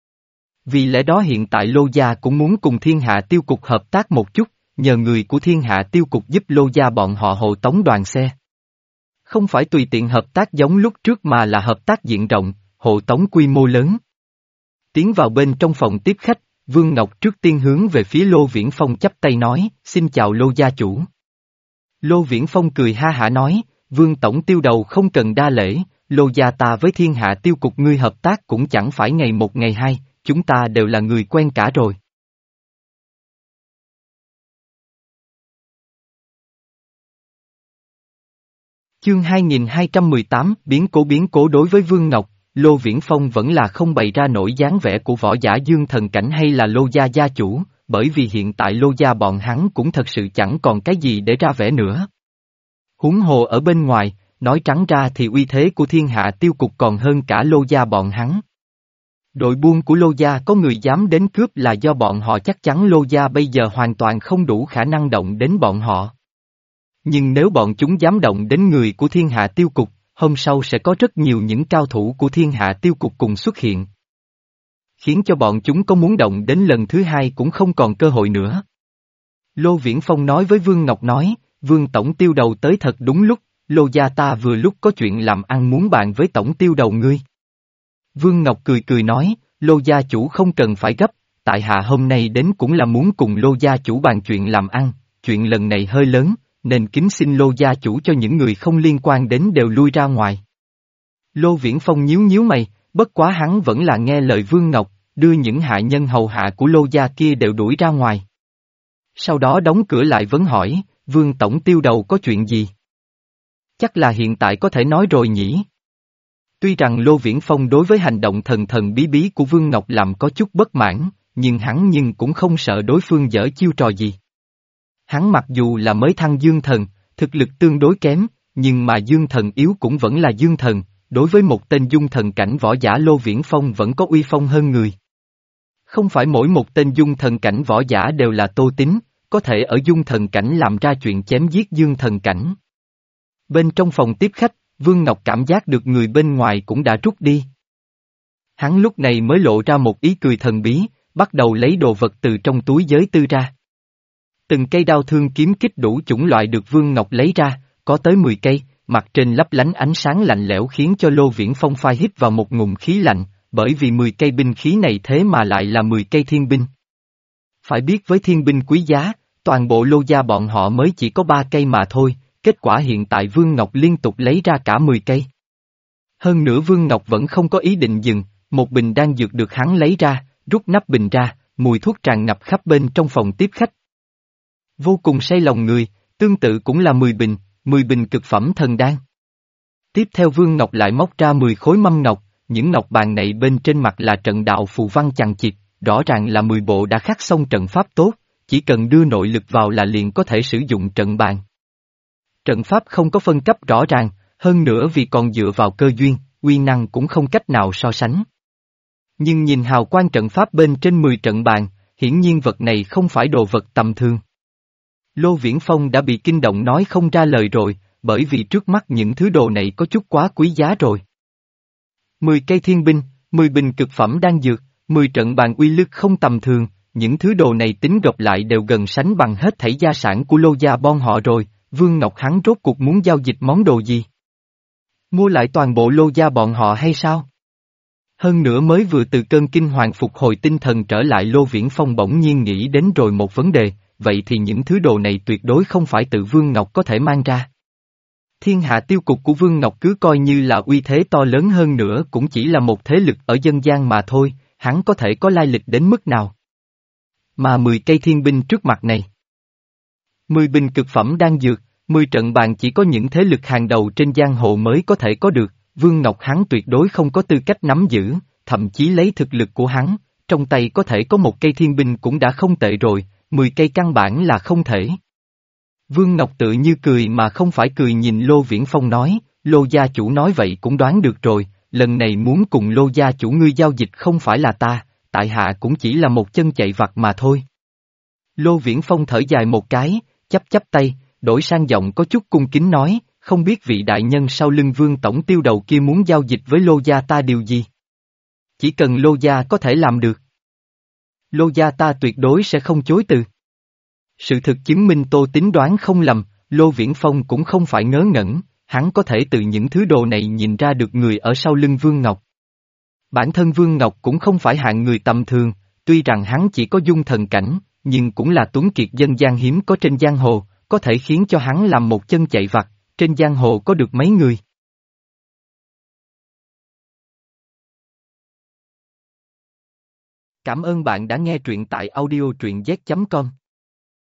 Vì lẽ đó hiện tại Lô gia cũng muốn cùng thiên hạ tiêu cục hợp tác một chút, nhờ người của thiên hạ tiêu cục giúp Lô gia bọn họ hộ tống đoàn xe. Không phải tùy tiện hợp tác giống lúc trước mà là hợp tác diện rộng, hộ tống quy mô lớn. Tiến vào bên trong phòng tiếp khách, Vương Ngọc trước tiên hướng về phía Lô Viễn Phong chắp tay nói, xin chào Lô gia chủ. Lô Viễn Phong cười ha hả nói, Vương tổng tiêu đầu không cần đa lễ, Lô gia ta với thiên hạ tiêu cục ngươi hợp tác cũng chẳng phải ngày một ngày hai, chúng ta đều là người quen cả rồi. Chương hai nghìn hai trăm mười tám, biến cố biến cố đối với Vương Ngọc, Lô Viễn Phong vẫn là không bày ra nổi dáng vẻ của võ giả dương thần cảnh hay là Lô gia gia chủ, bởi vì hiện tại Lô gia bọn hắn cũng thật sự chẳng còn cái gì để ra vẻ nữa. Huống hồ ở bên ngoài, nói trắng ra thì uy thế của thiên hạ tiêu cục còn hơn cả Lô gia bọn hắn. Đội buôn của Lô gia có người dám đến cướp là do bọn họ chắc chắn Lô gia bây giờ hoàn toàn không đủ khả năng động đến bọn họ. Nhưng nếu bọn chúng dám động đến người của thiên hạ tiêu cục, hôm sau sẽ có rất nhiều những cao thủ của thiên hạ tiêu cục cùng xuất hiện. Khiến cho bọn chúng có muốn động đến lần thứ hai cũng không còn cơ hội nữa. Lô Viễn Phong nói với Vương Ngọc nói, Vương tổng tiêu đầu tới thật đúng lúc, Lô gia ta vừa lúc có chuyện làm ăn muốn bàn với tổng tiêu đầu ngươi. Vương Ngọc cười cười nói, Lô gia chủ không cần phải gấp, tại hạ hôm nay đến cũng là muốn cùng Lô gia chủ bàn chuyện làm ăn, chuyện lần này hơi lớn, nên kính xin Lô gia chủ cho những người không liên quan đến đều lui ra ngoài. Lô Viễn Phong nhíu nhíu mày, bất quá hắn vẫn là nghe lời Vương Ngọc, đưa những hạ nhân hầu hạ của Lô gia kia đều đuổi ra ngoài. Sau đó đóng cửa lại vấn hỏi, Vương tổng tiêu đầu có chuyện gì? Chắc là hiện tại có thể nói rồi nhỉ? Tuy rằng Lô Viễn Phong đối với hành động thần thần bí bí của Vương Ngọc làm có chút bất mãn, nhưng hắn nhưng cũng không sợ đối phương giở chiêu trò gì. Hắn mặc dù là mới thăng dương thần, thực lực tương đối kém, nhưng mà dương thần yếu cũng vẫn là dương thần, đối với một tên dung thần cảnh võ giả Lô Viễn Phong vẫn có uy phong hơn người. Không phải mỗi một tên dung thần cảnh võ giả đều là Tô Tín, có thể ở dung thần cảnh làm ra chuyện chém giết dương thần cảnh. Bên trong phòng tiếp khách, Vương Ngọc cảm giác được người bên ngoài cũng đã rút đi. Hắn lúc này mới lộ ra một ý cười thần bí, bắt đầu lấy đồ vật từ trong túi giới tư ra. Từng cây đao thương kiếm kích đủ chủng loại được Vương Ngọc lấy ra, có tới mười cây, mặt trên lấp lánh ánh sáng lạnh lẽo khiến cho Lô Viễn Phong phai hít vào một ngụm khí lạnh, bởi vì mười cây binh khí này thế mà lại là mười cây thiên binh. Phải biết với thiên binh quý giá, toàn bộ Lô gia bọn họ mới chỉ có ba cây mà thôi, kết quả hiện tại Vương Ngọc liên tục lấy ra cả mười cây. Hơn nữa Vương Ngọc vẫn không có ý định dừng, một bình đan dược được hắn lấy ra, rút nắp bình ra, mùi thuốc tràn ngập khắp bên trong phòng tiếp khách. Vô cùng say lòng người, tương tự cũng là mười bình, mười bình cực phẩm thần đan. Tiếp theo Vương Ngọc lại móc ra mười khối mâm ngọc, những ngọc bàn này bên trên mặt là trận đạo phù văn chằng chịt, rõ ràng là mười bộ đã khắc xong trận pháp tốt, chỉ cần đưa nội lực vào là liền có thể sử dụng trận bàn. Trận pháp không có phân cấp rõ ràng, hơn nữa vì còn dựa vào cơ duyên, uy năng cũng không cách nào so sánh. Nhưng nhìn hào quang trận pháp bên trên mười trận bàn, hiển nhiên vật này không phải đồ vật tầm thường. Lô Viễn Phong đã bị kinh động nói không ra lời rồi, bởi vì trước mắt những thứ đồ này có chút quá quý giá rồi. mười cây thiên binh, mười bình cực phẩm đan dược, mười trận bàn uy lực không tầm thường, những thứ đồ này tính gộp lại đều gần sánh bằng hết thảy gia sản của Lô gia bon họ rồi, Vương Ngọc hắn rốt cuộc muốn giao dịch món đồ gì? Mua lại toàn bộ Lô gia bọn họ hay sao? Hơn nữa mới vừa từ cơn kinh hoàng phục hồi tinh thần trở lại Lô Viễn Phong bỗng nhiên nghĩ đến rồi một vấn đề, vậy thì những thứ đồ này tuyệt đối không phải tự Vương Ngọc có thể mang ra. Thiên hạ tiêu cục của Vương Ngọc cứ coi như là uy thế to lớn hơn nữa cũng chỉ là một thế lực ở dân gian mà thôi, hắn có thể có lai lịch đến mức nào. Mà mười cây thiên binh trước mặt này. mười bình cực phẩm đan dược, mười trận bàn chỉ có những thế lực hàng đầu trên giang hồ mới có thể có được, Vương Ngọc hắn tuyệt đối không có tư cách nắm giữ, thậm chí lấy thực lực của hắn, trong tay có thể có một cây thiên binh cũng đã không tệ rồi, mười cây căn bản là không thể. Vương Ngọc tự như cười mà không phải cười nhìn Lô Viễn Phong nói, Lô gia chủ nói vậy cũng đoán được rồi, lần này muốn cùng Lô gia chủ ngươi giao dịch không phải là ta, tại hạ cũng chỉ là một chân chạy vặt mà thôi. Lô Viễn Phong thở dài một cái, chắp chắp tay, đổi sang giọng có chút cung kính nói, không biết vị đại nhân sau lưng Vương tổng tiêu đầu kia muốn giao dịch với Lô gia ta điều gì? Chỉ cần Lô gia có thể làm được. Lô gia ta tuyệt đối sẽ không chối từ. Sự thực chứng minh Tô Tín đoán không lầm, Lô Viễn Phong cũng không phải ngớ ngẩn, hắn có thể từ những thứ đồ này nhìn ra được người ở sau lưng Vương Ngọc. Bản thân Vương Ngọc cũng không phải hạng người tầm thường, tuy rằng hắn chỉ có dung thần cảnh, nhưng cũng là tuấn kiệt dân gian hiếm có trên giang hồ, có thể khiến cho hắn làm một chân chạy vặt, trên giang hồ có được mấy người. Cảm ơn bạn đã nghe truyện tại audio truyện z chấm com.